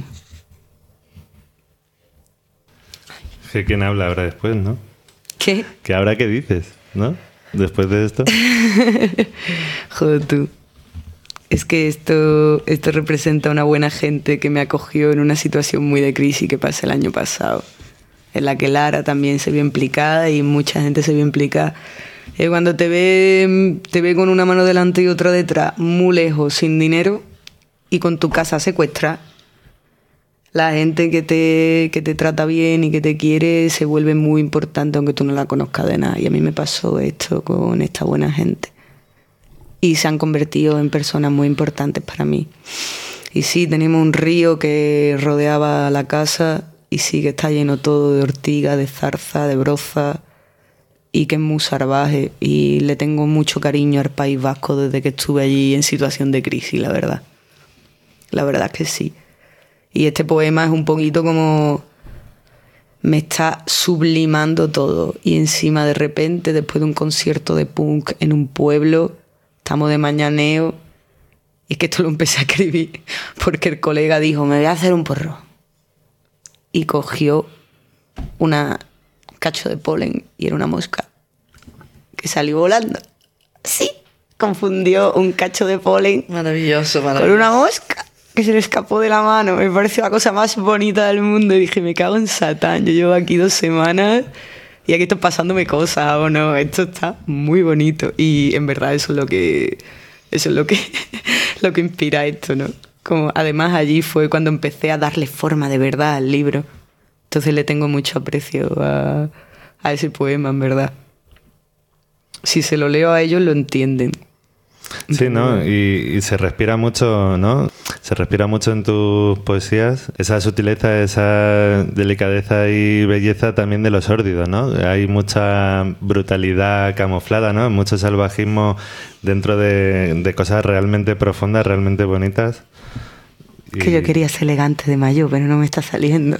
¿Qué quién habla ahora después, no? ¿Qué? ¿Qué ahora qué dices, no? Después de esto. Joder, tú. Es que esto, esto representa una buena gente que me acogió en una situación muy de crisis que pasé el año pasado, en la que Lara también se vio implicada y mucha gente se vio implicada. Eh, cuando te ve, te ve con una mano delante y otra detrás, muy lejos, sin dinero y con tu casa secuestrada, la gente que te, que te trata bien y que te quiere se vuelve muy importante aunque tú no la conozcas de nada. Y a mí me pasó esto con esta buena gente. y se han convertido en personas muy importantes para mí. Y sí, tenemos un río que rodeaba la casa y sí que está lleno todo de ortiga, de zarza, de broza y que es muy salvaje. Y le tengo mucho cariño al País Vasco desde que estuve allí en situación de crisis, la verdad. La verdad es que sí. Y este poema es un poquito como... me está sublimando todo. Y encima de repente, después de un concierto de punk en un pueblo, estamos de mañaneo. Y es que esto lo empecé a escribir porque el colega dijo, me voy a hacer un porro. Y cogió una cacho de polen y era una mosca que salió volando. Sí, confundió un cacho de polen Maravilloso, maravilloso. con una mosca que se le escapó de la mano. Me pareció la cosa más bonita del mundo. Y dije, me cago en Satán. Yo llevo aquí dos semanas y aquí estoy pasándome cosas. O no, esto está muy bonito. Y en verdad eso es lo que... Eso es lo que, lo que inspira esto, ¿no? Como, además, allí fue cuando empecé a darle forma de verdad al libro. Entonces le tengo mucho aprecio a, a ese poema, en verdad. Si se lo leo a ellos, lo entienden. Sí, ¿no? Y, y se respira mucho, ¿no? Se respira mucho en tus poesías esa sutileza, esa delicadeza y belleza también de lo sórdido, ¿no? Hay mucha brutalidad camuflada, ¿no? Mucho salvajismo dentro de, de cosas realmente profundas, realmente bonitas. Y... Que yo quería ser elegante de mayo, pero no me está saliendo.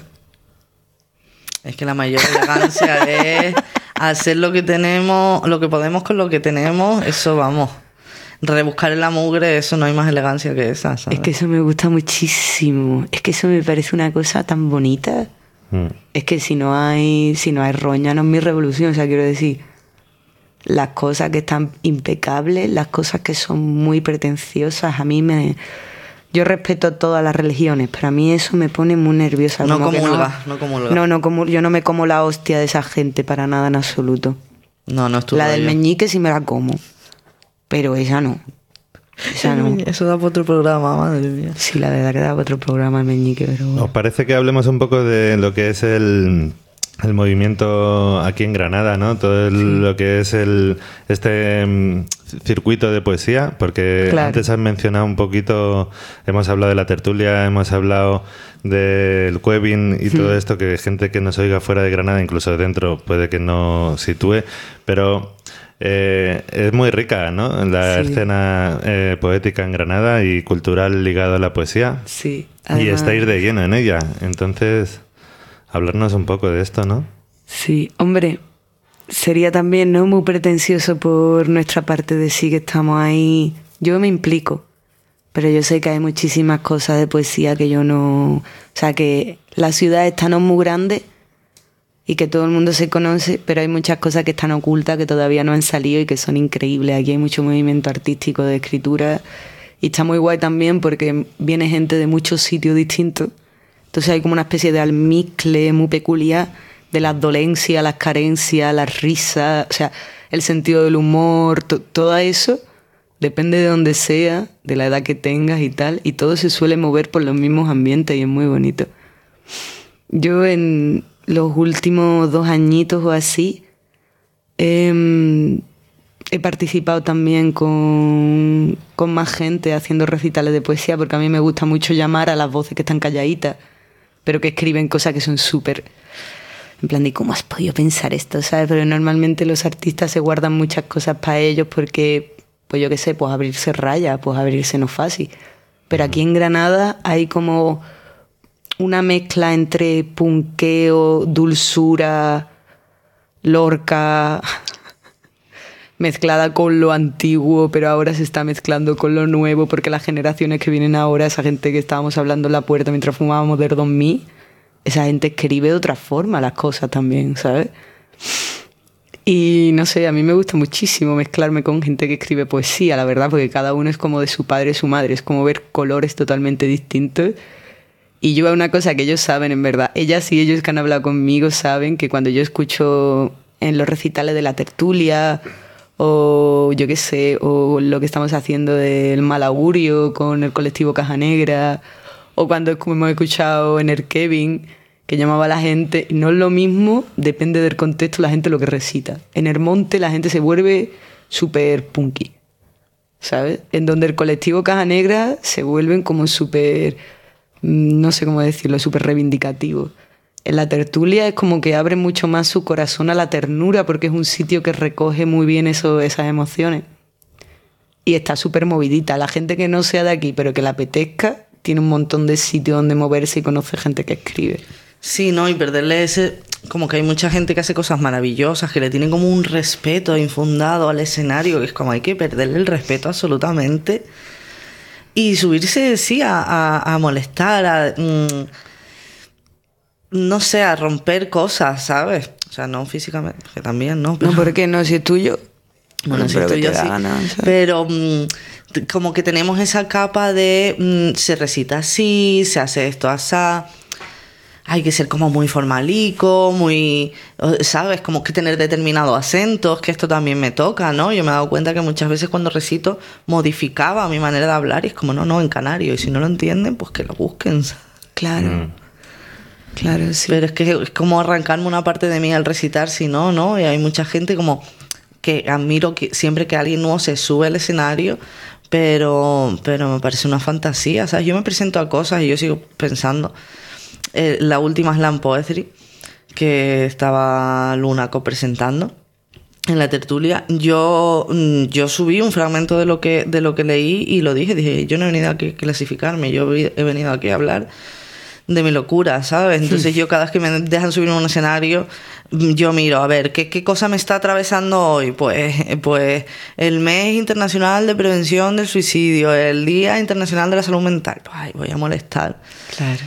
Es que la mayor elegancia es hacer lo que tenemos, lo que podemos con lo que tenemos, eso vamos... Rebuscar en la mugre, eso no hay más elegancia que esa, ¿sabes? Es que eso me gusta muchísimo. Es que eso me parece una cosa tan bonita. Mm. Es que si no hay si no hay roña, no es mi revolución. O sea, quiero decir, las cosas que están impecables, las cosas que son muy pretenciosas, a mí me... Yo respeto todas las religiones, pero a mí eso me pone muy nerviosa. No como comulga, no, no comulga. No, no comulga. Yo no me como la hostia de esa gente para nada en absoluto. No, no es tu La rollo. del meñique sí me la como. Pero esa no. Esa no. Eso da para otro programa, madre mía. Sí, la verdad que da para otro programa el meñique, pero... ¿Os parece que hablemos un poco de lo que es el, el movimiento aquí en Granada, ¿no? Todo el, sí. lo que es el este um, circuito de poesía, porque claro. antes has mencionado un poquito, hemos hablado de la tertulia, hemos hablado del Cuevin y sí. todo esto, que gente que nos oiga fuera de Granada, incluso dentro, puede que no sitúe, pero... Eh, es muy rica, ¿no? La sí. escena eh, poética en Granada y cultural ligado a la poesía. Sí. Además... Y estáis de lleno en ella. Entonces, hablarnos un poco de esto, ¿no? Sí, hombre, sería también no muy pretencioso por nuestra parte decir que estamos ahí. Yo me implico, pero yo sé que hay muchísimas cosas de poesía que yo no... O sea, que la ciudad está no muy grande y que todo el mundo se conoce, pero hay muchas cosas que están ocultas, que todavía no han salido y que son increíbles. Aquí hay mucho movimiento artístico de escritura y está muy guay también porque viene gente de muchos sitios distintos. Entonces hay como una especie de almizcle muy peculiar de las dolencias, las carencias, las risas, o sea, el sentido del humor, to- todo eso depende de donde sea, de la edad que tengas y tal, y todo se suele mover por los mismos ambientes y es muy bonito. Yo en... los últimos dos añitos o así, eh, he participado también con, con más gente haciendo recitales de poesía, porque a mí me gusta mucho llamar a las voces que están calladitas, pero que escriben cosas que son súper... En plan de, ¿cómo has podido pensar esto? ¿Sabes? Pero normalmente los artistas se guardan muchas cosas para ellos porque, pues yo qué sé, pues abrirse raya, pues abrirse no es fácil. Pero aquí en Granada hay como... una mezcla entre punqueo, dulzura, Lorca, mezclada con lo antiguo, pero ahora se está mezclando con lo nuevo, porque las generaciones que vienen ahora, esa gente que estábamos hablando en la puerta mientras fumábamos del dos mil, esa gente escribe de otra forma las cosas también, ¿sabes? Y no sé, a mí me gusta muchísimo mezclarme con gente que escribe poesía, la verdad, porque cada uno es como de su padre y su madre, es como ver colores totalmente distintos. Y yo, una cosa que ellos saben, en verdad, ellas y ellos que han hablado conmigo saben que cuando yo escucho en los recitales de la tertulia o yo qué sé, o lo que estamos haciendo del mal augurio con el colectivo Caja Negra, o cuando hemos escuchado en el Kevin que llamaba a la gente, no es lo mismo, depende del contexto, la gente lo que recita. En el monte la gente se vuelve súper punky. ¿sabes? En donde el colectivo Caja Negra se vuelven como súper, no sé cómo decirlo, súper reivindicativos. En la tertulia es como que abre mucho más su corazón a la ternura porque es un sitio que recoge muy bien eso, esas emociones. Y está súper movidita. La gente que no sea de aquí pero que le apetezca tiene un montón de sitios donde moverse y conoce gente que escribe. Sí, ¿no? Y perderle ese... Como que hay mucha gente que hace cosas maravillosas, que le tienen como un respeto infundado al escenario, que es como hay que perderle el respeto absolutamente. Y subirse, sí, a, a, a molestar, a... Mmm, no sé, a romper cosas, ¿sabes? O sea, no físicamente, que también, ¿no? Pero... No, ¿por qué no? Si es tuyo... Bueno, si pero estoy yo sí. sí. Pero mmm, como que tenemos esa capa de mmm, se recita así, se hace esto así. Hay que ser como muy formalico, muy, ¿sabes? Como que tener determinados acentos, que esto también me toca, ¿no? Yo me he dado cuenta que muchas veces cuando recito modificaba mi manera de hablar y es como, no, no, en canario. Y si no lo entienden, pues que lo busquen. Claro. Mm. Claro, sí. Pero es que es como arrancarme una parte de mí al recitar, si no, ¿no? Y hay mucha gente como... que admiro que siempre que alguien nuevo se sube al escenario, pero, pero me parece una fantasía, ¿sabes? Yo me presento a cosas y yo sigo pensando. Eh, la última Slam Poetry, que estaba Luna copresentando en la tertulia, yo, yo subí un fragmento de lo que, de lo que leí y lo dije, dije, yo no he venido aquí a clasificarme, yo he venido aquí a hablar de mi locura, ¿sabes? Entonces yo cada vez que me dejan subir a un escenario, yo miro, a ver, ¿qué, qué cosa me está atravesando hoy? Pues, pues el mes internacional de prevención del suicidio, el Día Internacional de la Salud Mental. Pues, ay, voy a molestar. Claro.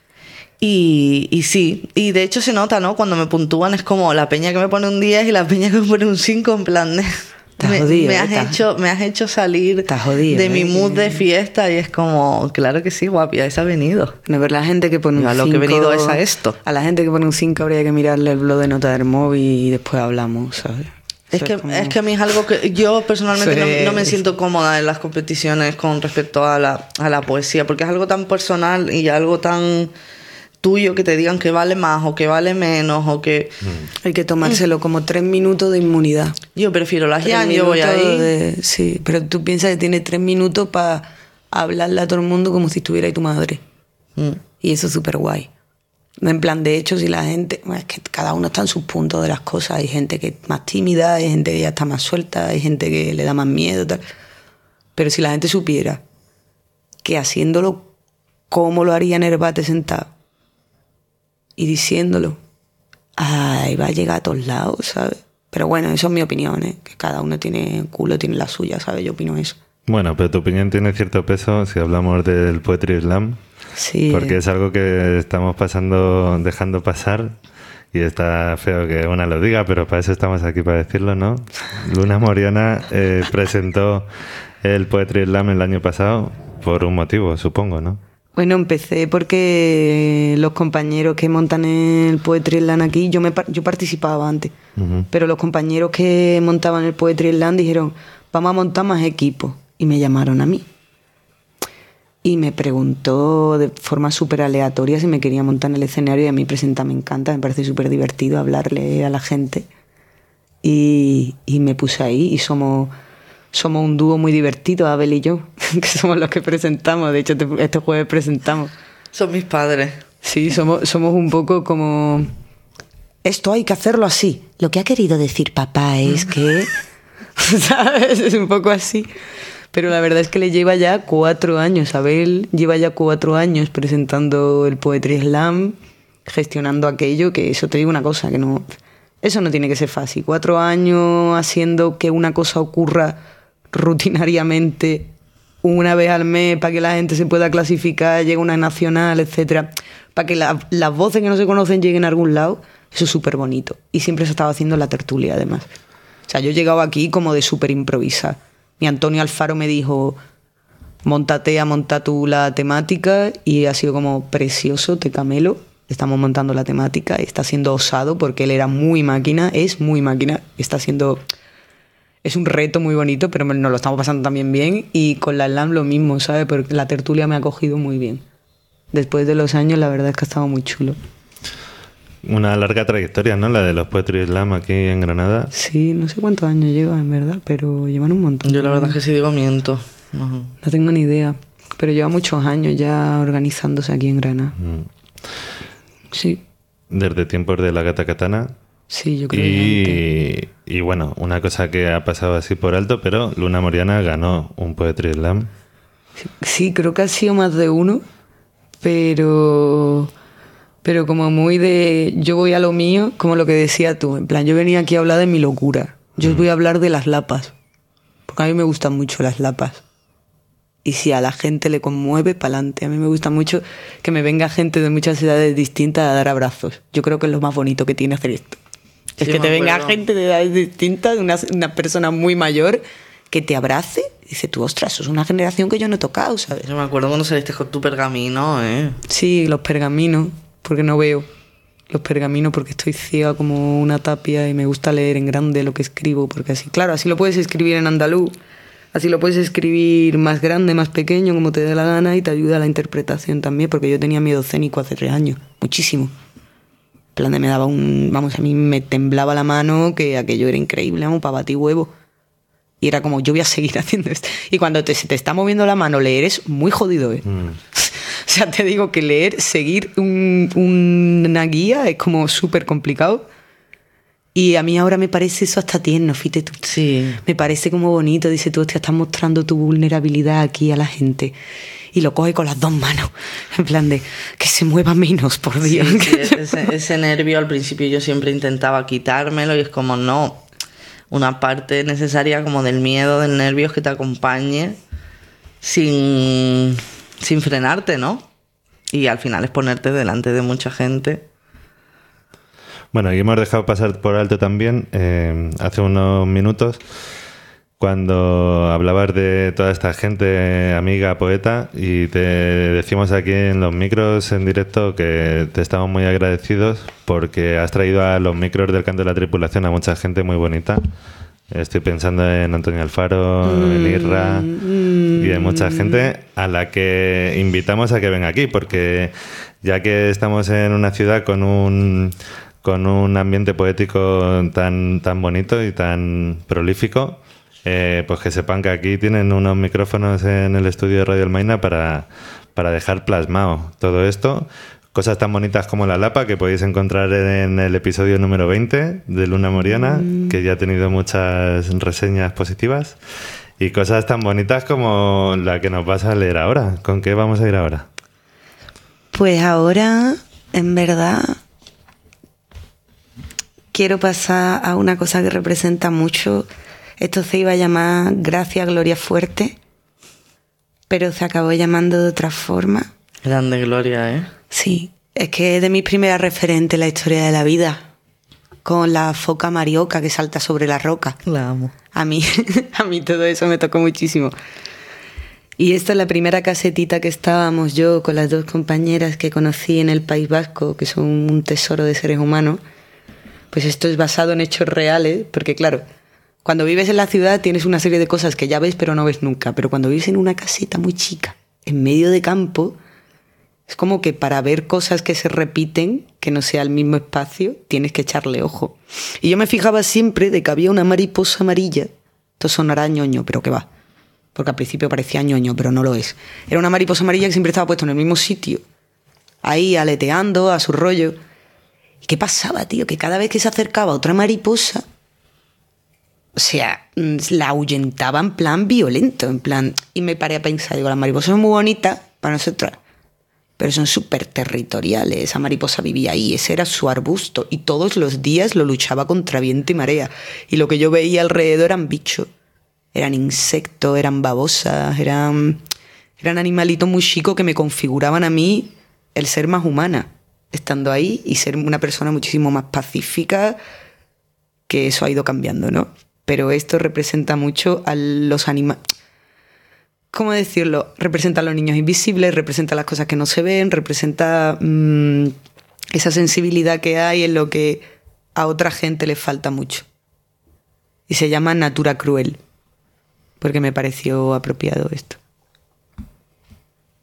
Y, y sí, y de hecho se nota, ¿no? Cuando me puntúan es como la peña que me pone un diez y la peña que me pone un cinco, en plan de... Me, jodido, me, eh, has estás- hecho, me has hecho salir jodido, de mi eh. mood de fiesta y es como, claro que sí, guapi, a esa ha venido. No, pero la gente que pone Yo un a lo que he cinco- venido es a esto. A la gente que pone un cinco habría que mirarle el blog de nota del móvil y después hablamos, ¿sabes? Es Eso que, como- es que a mí es algo que yo personalmente Sí. no, no me siento cómoda en las competiciones con respecto a la, a la poesía, porque es algo tan personal y algo tan tuyo que te digan que vale más o que vale menos o que... Hay que tomárselo como tres minutos de inmunidad. Yo prefiero las Tres Jan, yo voy minutos ahí... de- Sí, pero tú piensas que tiene tres minutos para hablarle a todo el mundo como si estuviera ahí tu madre. Mm. Y eso es súper guay. En plan, de hecho, si la gente... bueno, es que cada uno está en sus puntos de las cosas. Hay gente que es más tímida, hay gente que ya está más suelta, hay gente que le da más miedo, tal. Pero si la gente supiera que haciéndolo como lo haría en el bate sentado y diciéndolo, ay, va a llegar a todos lados, ¿sabes? Pero bueno, eso es mi opinión, ¿eh? Que cada uno tiene culo, tiene la suya, ¿sabes? Yo opino eso. Bueno, pero tu opinión tiene cierto peso si hablamos del Poetry Slam, Sí. porque eh. es algo que estamos pasando, dejando pasar, y está feo que una lo diga, pero para eso estamos aquí, para decirlo, ¿no? Luna Moriana eh, presentó el Poetry Slam el año pasado por un motivo, supongo, ¿no? Bueno, empecé porque los compañeros que montan el Poetry Slam aquí, yo, me, par- yo participaba antes, Ujú. pero los compañeros que montaban el Poetry Slam dijeron, vamos a montar más equipos, y me llamaron a mí. Y me preguntó de forma súper aleatoria si me quería montar en el escenario, y a mí presentar me encanta, me parece súper divertido hablarle a la gente. Y, y me puse ahí y somos, somos un dúo muy divertido, Abel y yo, que somos los que presentamos. De hecho, este, este jueves presentamos. Son mis padres. Sí, somos, somos un poco como... Esto hay que hacerlo así. Lo que ha querido decir papá es que... ¿Sabes? Es un poco así. Pero la verdad es que le lleva ya cuatro años. Abel lleva ya cuatro años presentando el Poetry Slam, gestionando aquello, que eso te digo una cosa, que no... Eso no tiene que ser fácil. Cuatro años haciendo que una cosa ocurra rutinariamente una vez al mes para que la gente se pueda clasificar, llegue una nacional, etcétera, para que la- las voces que no se conocen lleguen a algún lado. Eso es súper bonito. Y siempre se estaba haciendo en la tertulia, además. O sea, yo he llegado aquí como de súper improvisar. Mi Antonio Alfaro me dijo, móntate a montar tú la temática, y ha sido como precioso, te camelo. Estamos montando la temática, está siendo osado porque él era muy máquina, es muy máquina, está siendo... Es un reto muy bonito, pero nos lo estamos pasando también bien. Y con la Slam lo mismo, ¿sabes? Porque la tertulia me ha cogido muy bien. Después de los años, la verdad es que ha estado muy chulo. una larga trayectoria, ¿no? La de los Poetry Slam aquí en Granada. Sí, no sé cuántos años llevan, en verdad, pero llevan un montón. Yo la verdad es que sí digo miento. No. No tengo ni idea, pero lleva muchos años ya organizándose aquí en Granada. Mm. Sí, Desde tiempos de la Gata Katana. sí, yo creo que Y, y bueno, una cosa que ha pasado así por alto, pero Luna Moriana ganó un Poetry Slam. antes. Sí, creo que ha sido más de uno, pero... Pero como muy de... Yo voy a lo mío, como lo que decía tú. En plan, yo venía aquí a hablar de mi locura. Yo os voy a hablar de las lapas. Porque a mí me gustan mucho las lapas. Y si a la gente le conmueve, pa'lante. A mí me gusta mucho que me venga gente de muchas edades distintas a dar abrazos. Yo creo que es lo más bonito que tiene hacer esto. Es Sí, que me te venga acuerdo. gente de edades distintas, una, una persona muy mayor, que te abrace. Y dice tú, ostras, eso es una generación que yo no he tocado, ¿sabes? Yo me acuerdo cuando saliste con tu pergamino, ¿eh? Sí, los pergaminos, porque no veo. Los pergaminos porque estoy ciega como una tapia y me gusta leer en grande lo que escribo, porque así, claro, así lo puedes escribir en andaluz, así lo puedes escribir más grande, más pequeño, como te dé la gana, y te ayuda a la interpretación también, porque yo tenía miedo escénico hace tres años, muchísimo. En plan de me daba un... Vamos, a mí me temblaba la mano, que aquello era increíble, vamos, para batir huevo. Y era como, yo voy a seguir haciendo esto. Y cuando te, se te está moviendo la mano, leer es muy jodido, ¿eh? Mm. O sea, te digo que leer, seguir un- una guía es como súper complicado. Y a mí ahora me parece eso hasta tierno, fíjate tú. Sí. Me parece como bonito, dice tú, hostia, estás mostrando tu vulnerabilidad aquí a la gente. Y lo coge con las dos manos, en plan de que se mueva menos, por Sí, Dios. sí, ese, ese nervio al principio yo siempre intentaba quitármelo y es como no, una parte necesaria como del miedo, del nervio es que te acompañe sin, sin frenarte, ¿no? Y al final es ponerte delante de mucha gente. Bueno, y hemos dejado pasar por alto también, eh, hace unos minutos, cuando hablabas de toda esta gente, amiga, poeta, y te decimos aquí en los micros en directo que te estamos muy agradecidos porque has traído a los micros del Canto de la Tripulación a mucha gente muy bonita. Estoy pensando en Antonio Alfaro, en Irra y en mucha gente a la que invitamos a que venga aquí, porque ya que estamos en una ciudad con un, con un ambiente poético tan, tan bonito y tan prolífico, eh, pues que sepan que aquí tienen unos micrófonos en el estudio de Radio Almaina para, para dejar plasmado todo esto. Cosas tan bonitas como la lapa que podéis encontrar en el episodio número veinte de Luna Moriana, mm. que ya ha tenido muchas reseñas positivas. Y cosas tan bonitas como la que nos vas a leer ahora. ¿Con qué vamos a ir ahora? Pues ahora, en verdad, quiero pasar a una cosa que representa mucho. Esto se iba a llamar Gracia, Gloria Fuerte, pero se acabó llamando de otra forma. Grande Gloria, ¿eh? Sí, es que es de mis primeras referentes en la historia de la vida, con la foca marioca que salta sobre la roca. La amo. A mí, a mí todo eso me tocó muchísimo. Y esta es la primera casetita que estábamos yo con las dos compañeras que conocí en el País Vasco, que son un tesoro de seres humanos. Pues esto es basado en hechos reales, porque claro, cuando vives en la ciudad tienes una serie de cosas que ya ves pero no ves nunca, pero cuando vives en una caseta muy chica, en medio de campo, es como que para ver cosas que se repiten, que no sea el mismo espacio, tienes que echarle ojo. Y yo me fijaba siempre de que había una mariposa amarilla. Esto sonará ñoño, pero que va. Porque al principio parecía ñoño, pero no lo es. Era una mariposa amarilla que siempre estaba puesta en el mismo sitio. Ahí, aleteando a su rollo. ¿Y qué pasaba, tío? Que cada vez que se acercaba otra mariposa, o sea, la ahuyentaba en plan violento, en plan... Y me paré a pensar, digo, las mariposas son muy bonitas para nosotras, pero son súper territoriales. Esa mariposa vivía ahí, ese era su arbusto, y todos los días lo luchaba contra viento y marea. Y lo que yo veía alrededor eran bichos, eran insectos, eran babosas, eran, eran animalitos muy chicos que me configuraban a mí el ser más humana, estando ahí, y ser una persona muchísimo más pacífica, que eso ha ido cambiando, ¿no? Pero esto representa mucho a los animales... ¿Cómo decirlo? Representa a los niños invisibles, representa las cosas que no se ven, representa mmm, esa sensibilidad que hay en lo que a otra gente le falta mucho. Y se llama Natura Cruel, porque me pareció apropiado esto.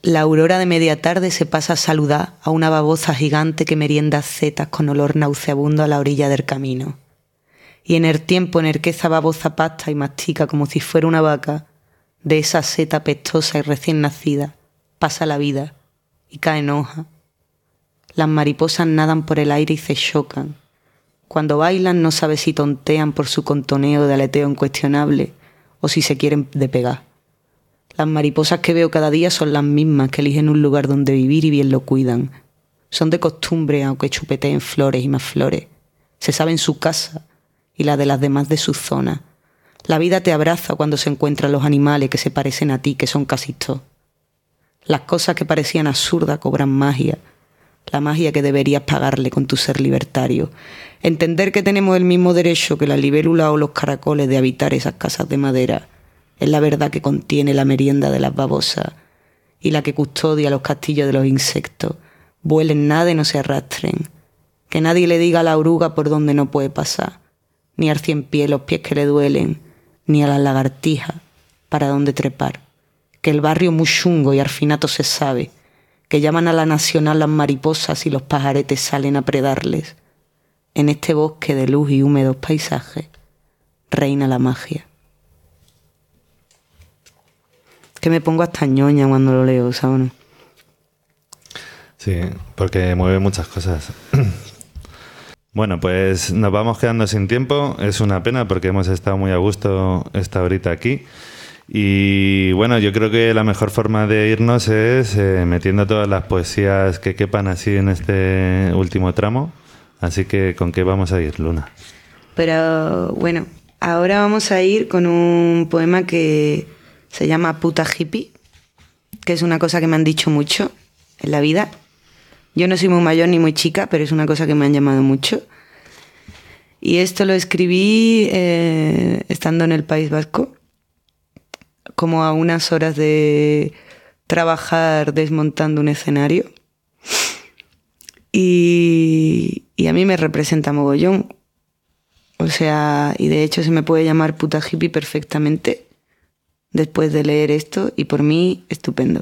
la aurora de media tarde se pasa a saludar a una babosa gigante que merienda setas con olor nauseabundo a la orilla del camino. Y en el tiempo en el que esa babosa pasta y mastica como si fuera una vaca, de esa seta pestosa y recién nacida, pasa la vida y caen hojas. Las mariposas nadan por el aire y se chocan. Cuando bailan no sabe si tontean por su contoneo de aleteo incuestionable o si se quieren de pegar. Las mariposas que veo cada día son las mismas que eligen un lugar donde vivir y bien lo cuidan. Son de costumbre, aunque chupeteen flores y más flores. Se saben su casa y la de las demás de su zona. La vida te abraza cuando se encuentran los animales que se parecen a ti, que son casi todos. Las cosas que parecían absurdas cobran magia. La magia que deberías pagarle con tu ser libertario. Entender que tenemos el mismo derecho que la libélula o los caracoles de habitar esas casas de madera es la verdad que contiene la merienda de las babosas y la que custodia los castillos de los insectos. Vuelen nada y no se arrastren. Que nadie le diga a la oruga por donde no puede pasar, ni al ciempié los pies que le duelen, ni a las lagartijas para dónde trepar. Que el barrio muy chungo y arfinato se sabe, que llaman a la nacional las mariposas y los pajaretes salen a predarles. En este bosque de luz y húmedos paisajes reina la magia. Que me pongo hasta ñoña cuando lo leo, ¿sabes? ¿No? Sí, porque mueve muchas cosas. Bueno, pues nos vamos quedando sin tiempo. Es una pena porque hemos estado muy a gusto esta horita aquí. Y bueno, yo creo que la mejor forma de irnos es eh, metiendo todas las poesías que quepan así en este último tramo. Así que, ¿con qué vamos a ir, Luna? Pero bueno, ahora vamos a ir con un poema que se llama Puta Hippie, que es una cosa que me han dicho mucho en la vida. Yo no soy muy mayor ni muy chica, pero es una cosa que me han llamado mucho. Y esto lo escribí eh, estando en el País Vasco, como a unas horas de trabajar desmontando un escenario. Y, y a mí me representa mogollón. O sea, y de hecho se me puede llamar puta hippie perfectamente después de leer esto, y por mí, estupendo.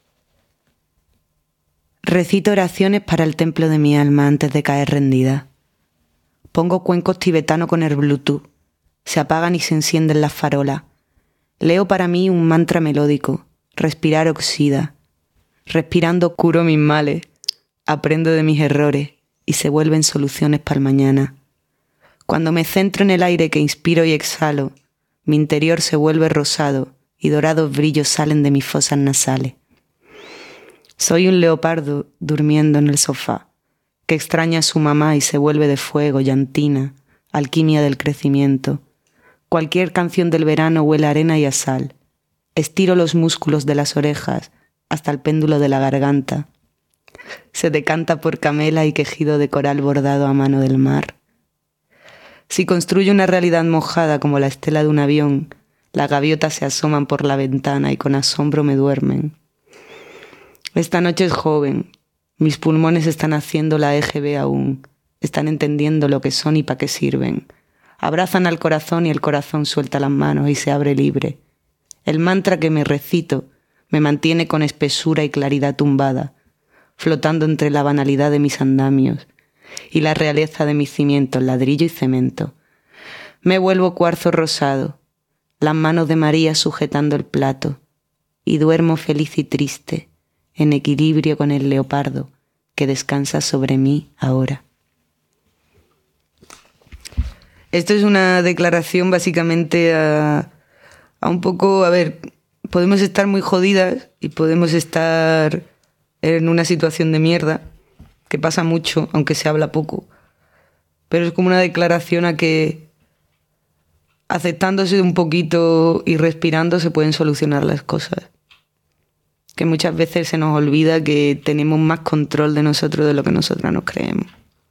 Recito oraciones para el templo de mi alma antes de caer rendida. Pongo cuencos tibetanos con el Bluetooth. Se apagan y se encienden las farolas. Leo para mí un mantra melódico. Respirar oxida. Respirando curo mis males. Aprendo de mis errores y se vuelven soluciones para el mañana. Cuando me centro en el aire que inspiro y exhalo, mi interior se vuelve rosado y dorados brillos salen de mis fosas nasales. Soy un leopardo durmiendo en el sofá, que extraña a su mamá y se vuelve de fuego, llantina, alquimia del crecimiento. Cualquier canción del verano huele a arena y a sal. Estiro los músculos de las orejas hasta el péndulo de la garganta. Se decanta por camela y quejido de coral bordado a mano del mar. Si construyo una realidad mojada como la estela de un avión, las gaviotas se asoman por la ventana y con asombro me duermen. Esta noche es joven, mis pulmones están haciendo la E G B aún, están entendiendo lo que son y para qué sirven. Abrazan al corazón y el corazón suelta las manos y se abre libre. El mantra que me recito me mantiene con espesura y claridad tumbada, flotando entre la banalidad de mis andamios y la realeza de mis cimientos, ladrillo y cemento. Me vuelvo cuarzo rosado, las manos de María sujetando el plato, y duermo feliz y triste, en equilibrio con el leopardo que descansa sobre mí ahora. Esto es una declaración básicamente a, a un poco, a ver, podemos estar muy jodidas y podemos estar en una situación de mierda, que pasa mucho, aunque se habla poco, pero es como una declaración a que aceptándose un poquito y respirando se pueden solucionar las cosas. Que muchas veces se nos olvida que tenemos más control de nosotros de lo que nosotras nos creemos.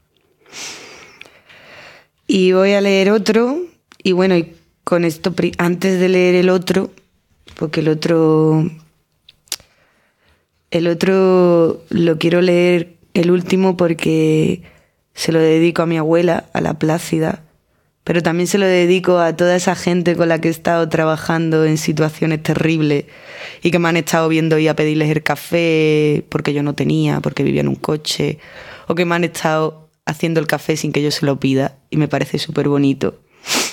Y voy a leer otro, y bueno, y con esto, antes de leer el otro, porque el otro, el otro lo quiero leer el último porque se lo dedico a mi abuela, a la Plácida, Pero también se lo dedico a toda esa gente con la que he estado trabajando en situaciones terribles y que me han estado viendo ir a pedirles el café porque yo no tenía, porque vivía en un coche, o que me han estado haciendo el café sin que yo se lo pida, y me parece súper bonito.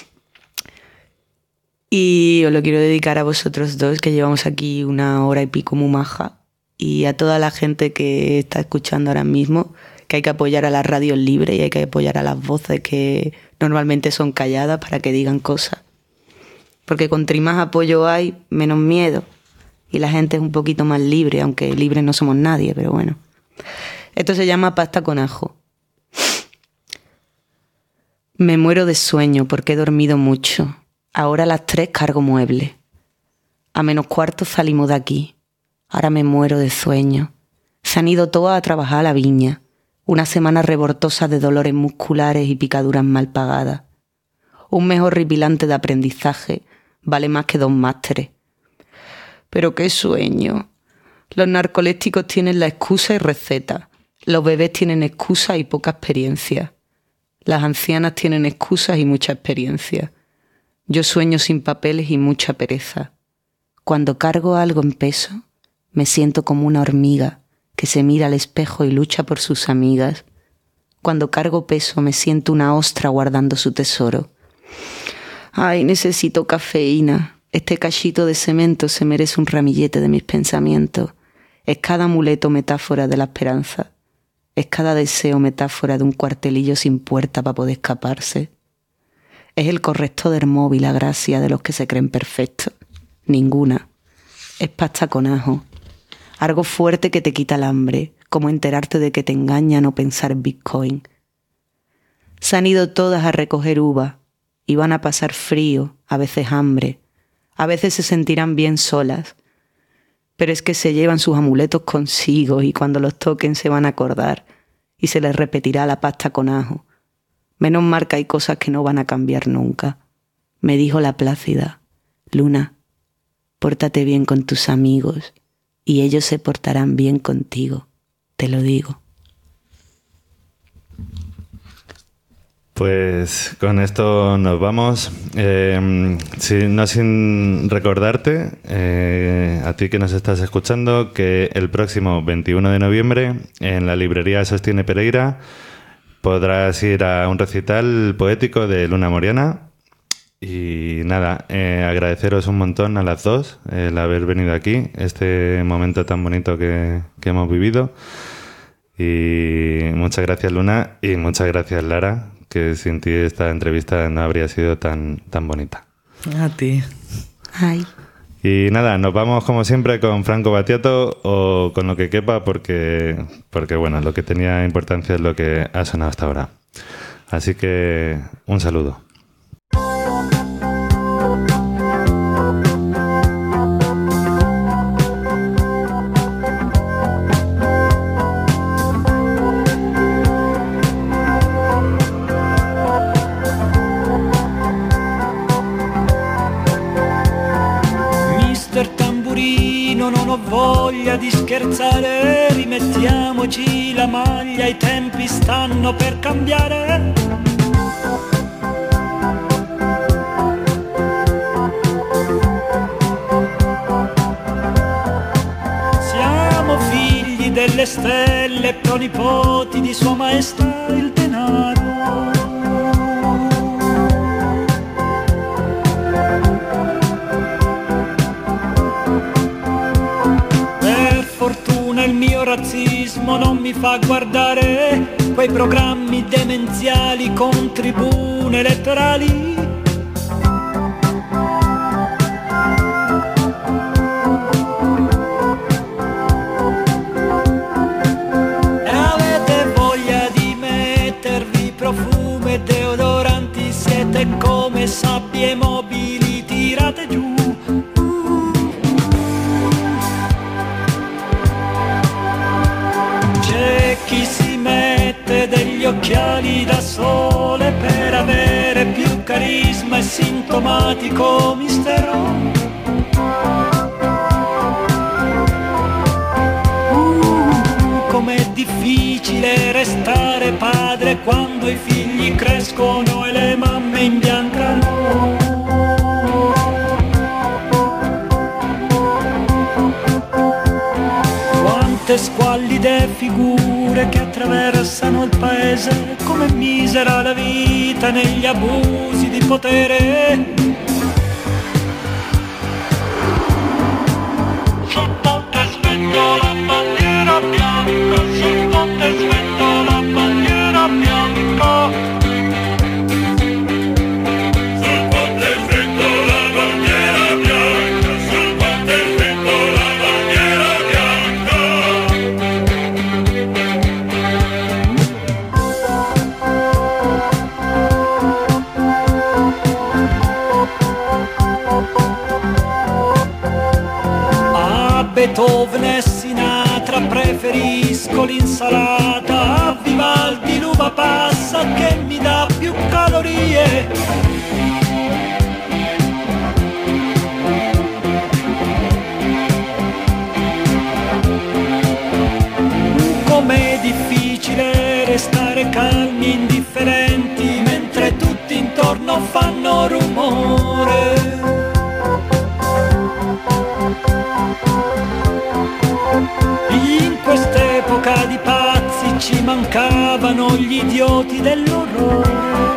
Y os lo quiero dedicar a vosotros dos, que llevamos aquí una hora y pico muy maja, y a toda la gente que está escuchando ahora mismo, que hay que apoyar a las radios libres y hay que apoyar a las voces que normalmente son calladas para que digan cosas. Porque cuanto más apoyo hay, menos miedo. Y la gente es un poquito más libre, aunque libres no somos nadie, pero bueno. Esto se llama pasta con ajo. Me muero de sueño porque he dormido mucho. Ahora a las tres cargo muebles. A menos cuarto salimos de aquí. Ahora me muero de sueño. Se han ido todas a trabajar a la viña. Una semana revoltosa de dolores musculares y picaduras mal pagadas. Un mes horripilante de aprendizaje vale más que dos másteres. Pero qué sueño. Los narcolépticos tienen la excusa y receta. Los bebés tienen excusa y poca experiencia. Las ancianas tienen excusas y mucha experiencia. Yo sueño sin papeles y mucha pereza. Cuando cargo algo en peso, me siento como una hormiga que se mira al espejo y lucha por sus amigas. Cuando cargo peso me siento una ostra guardando su tesoro. Ay, necesito cafeína. Este cachito de cemento se merece un ramillete de mis pensamientos. Es cada amuleto metáfora de la esperanza. Es cada deseo metáfora de un cuartelillo sin puerta para poder escaparse. Es el corrector del móvil la gracia de los que se creen perfectos. Ninguna. Es pasta con ajo. Algo fuerte que te quita el hambre, como enterarte de que te engañan o pensar en Bitcoin. Se han ido todas a recoger uva y van a pasar frío, a veces hambre, a veces se sentirán bien solas, pero es que se llevan sus amuletos consigo y cuando los toquen se van a acordar y se les repetirá la pasta con ajo. Menos mal que hay cosas que no van a cambiar nunca. Me dijo la Plácida, Luna, pórtate bien con tus amigos y ellos se portarán bien contigo, te lo digo. Pues con esto nos vamos. Eh, si, no sin recordarte, eh, a ti que nos estás escuchando, que el próximo veintiuno de noviembre en la librería Sostiene Pereira podrás ir a un recital poético de Luna Moriana. Y nada, eh, agradeceros un montón a las dos el haber venido aquí, este momento tan bonito que, que hemos vivido. Y muchas gracias, Luna, y muchas gracias, Lara, que sin ti esta entrevista no habría sido tan, tan bonita. A ti. Ay. Y nada, nos vamos como siempre con Franco Battiato o con lo que quepa porque, porque bueno, lo que tenía importancia es lo que ha sonado hasta ahora. Así que un saludo. Non ho voglia di scherzare, rimettiamoci la maglia, i tempi stanno per cambiare. Siamo figli delle stelle, pronipoti di Sua Maestà il denaro. Il mio razzismo non mi fa guardare quei programmi demenziali con tribune elettorali. E avete voglia di mettervi profumo e deodoranti, siete come sabbie mobili tirate giù. Chi si mette degli occhiali da sole per avere più carisma e sintomatico mistero. Uh, com'è difficile restare padre quando i figli crescono e le mamme imbiancano. Quante squallide figure che attraversano il paese, come misera la vita negli abusi di potere. Sul ponte svento la bandiera bianca, sul ponte svento la bandiera bianca. Sul ponte svento la bandiera bianca, sul ponte svento la bandiera bianca. A Beethoven e Sinatra preferisco l'insalata, a Vivaldi l'uva passa che mi dà più calorie. Com'è difficile restare calmi e indifferenti mentre tutti intorno fanno rumore. In quest'epoca di pazzi ci mancavano gli idioti dell'orrore.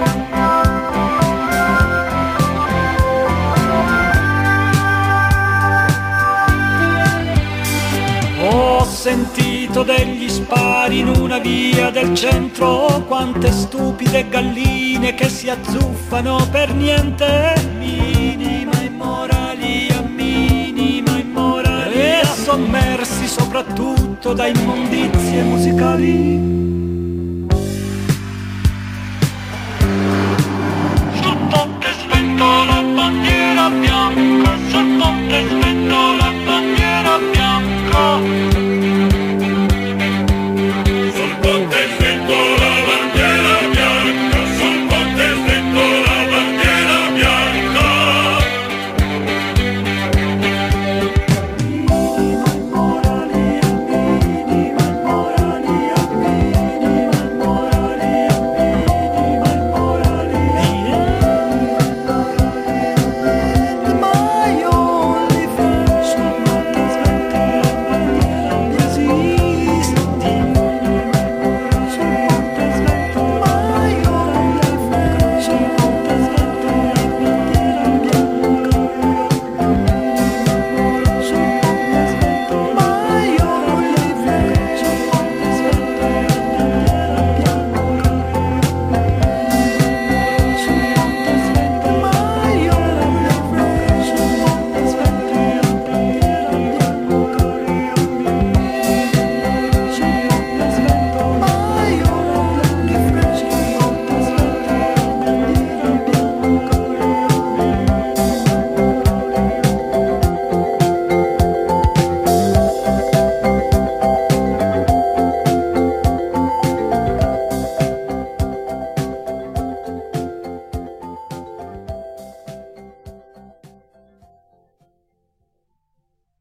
Ho sentito degli spari in una via del centro, quante stupide galline che si azzuffano per niente. Minima immorali, a minima immorali, e sommersi soprattutto da immondizie musicali.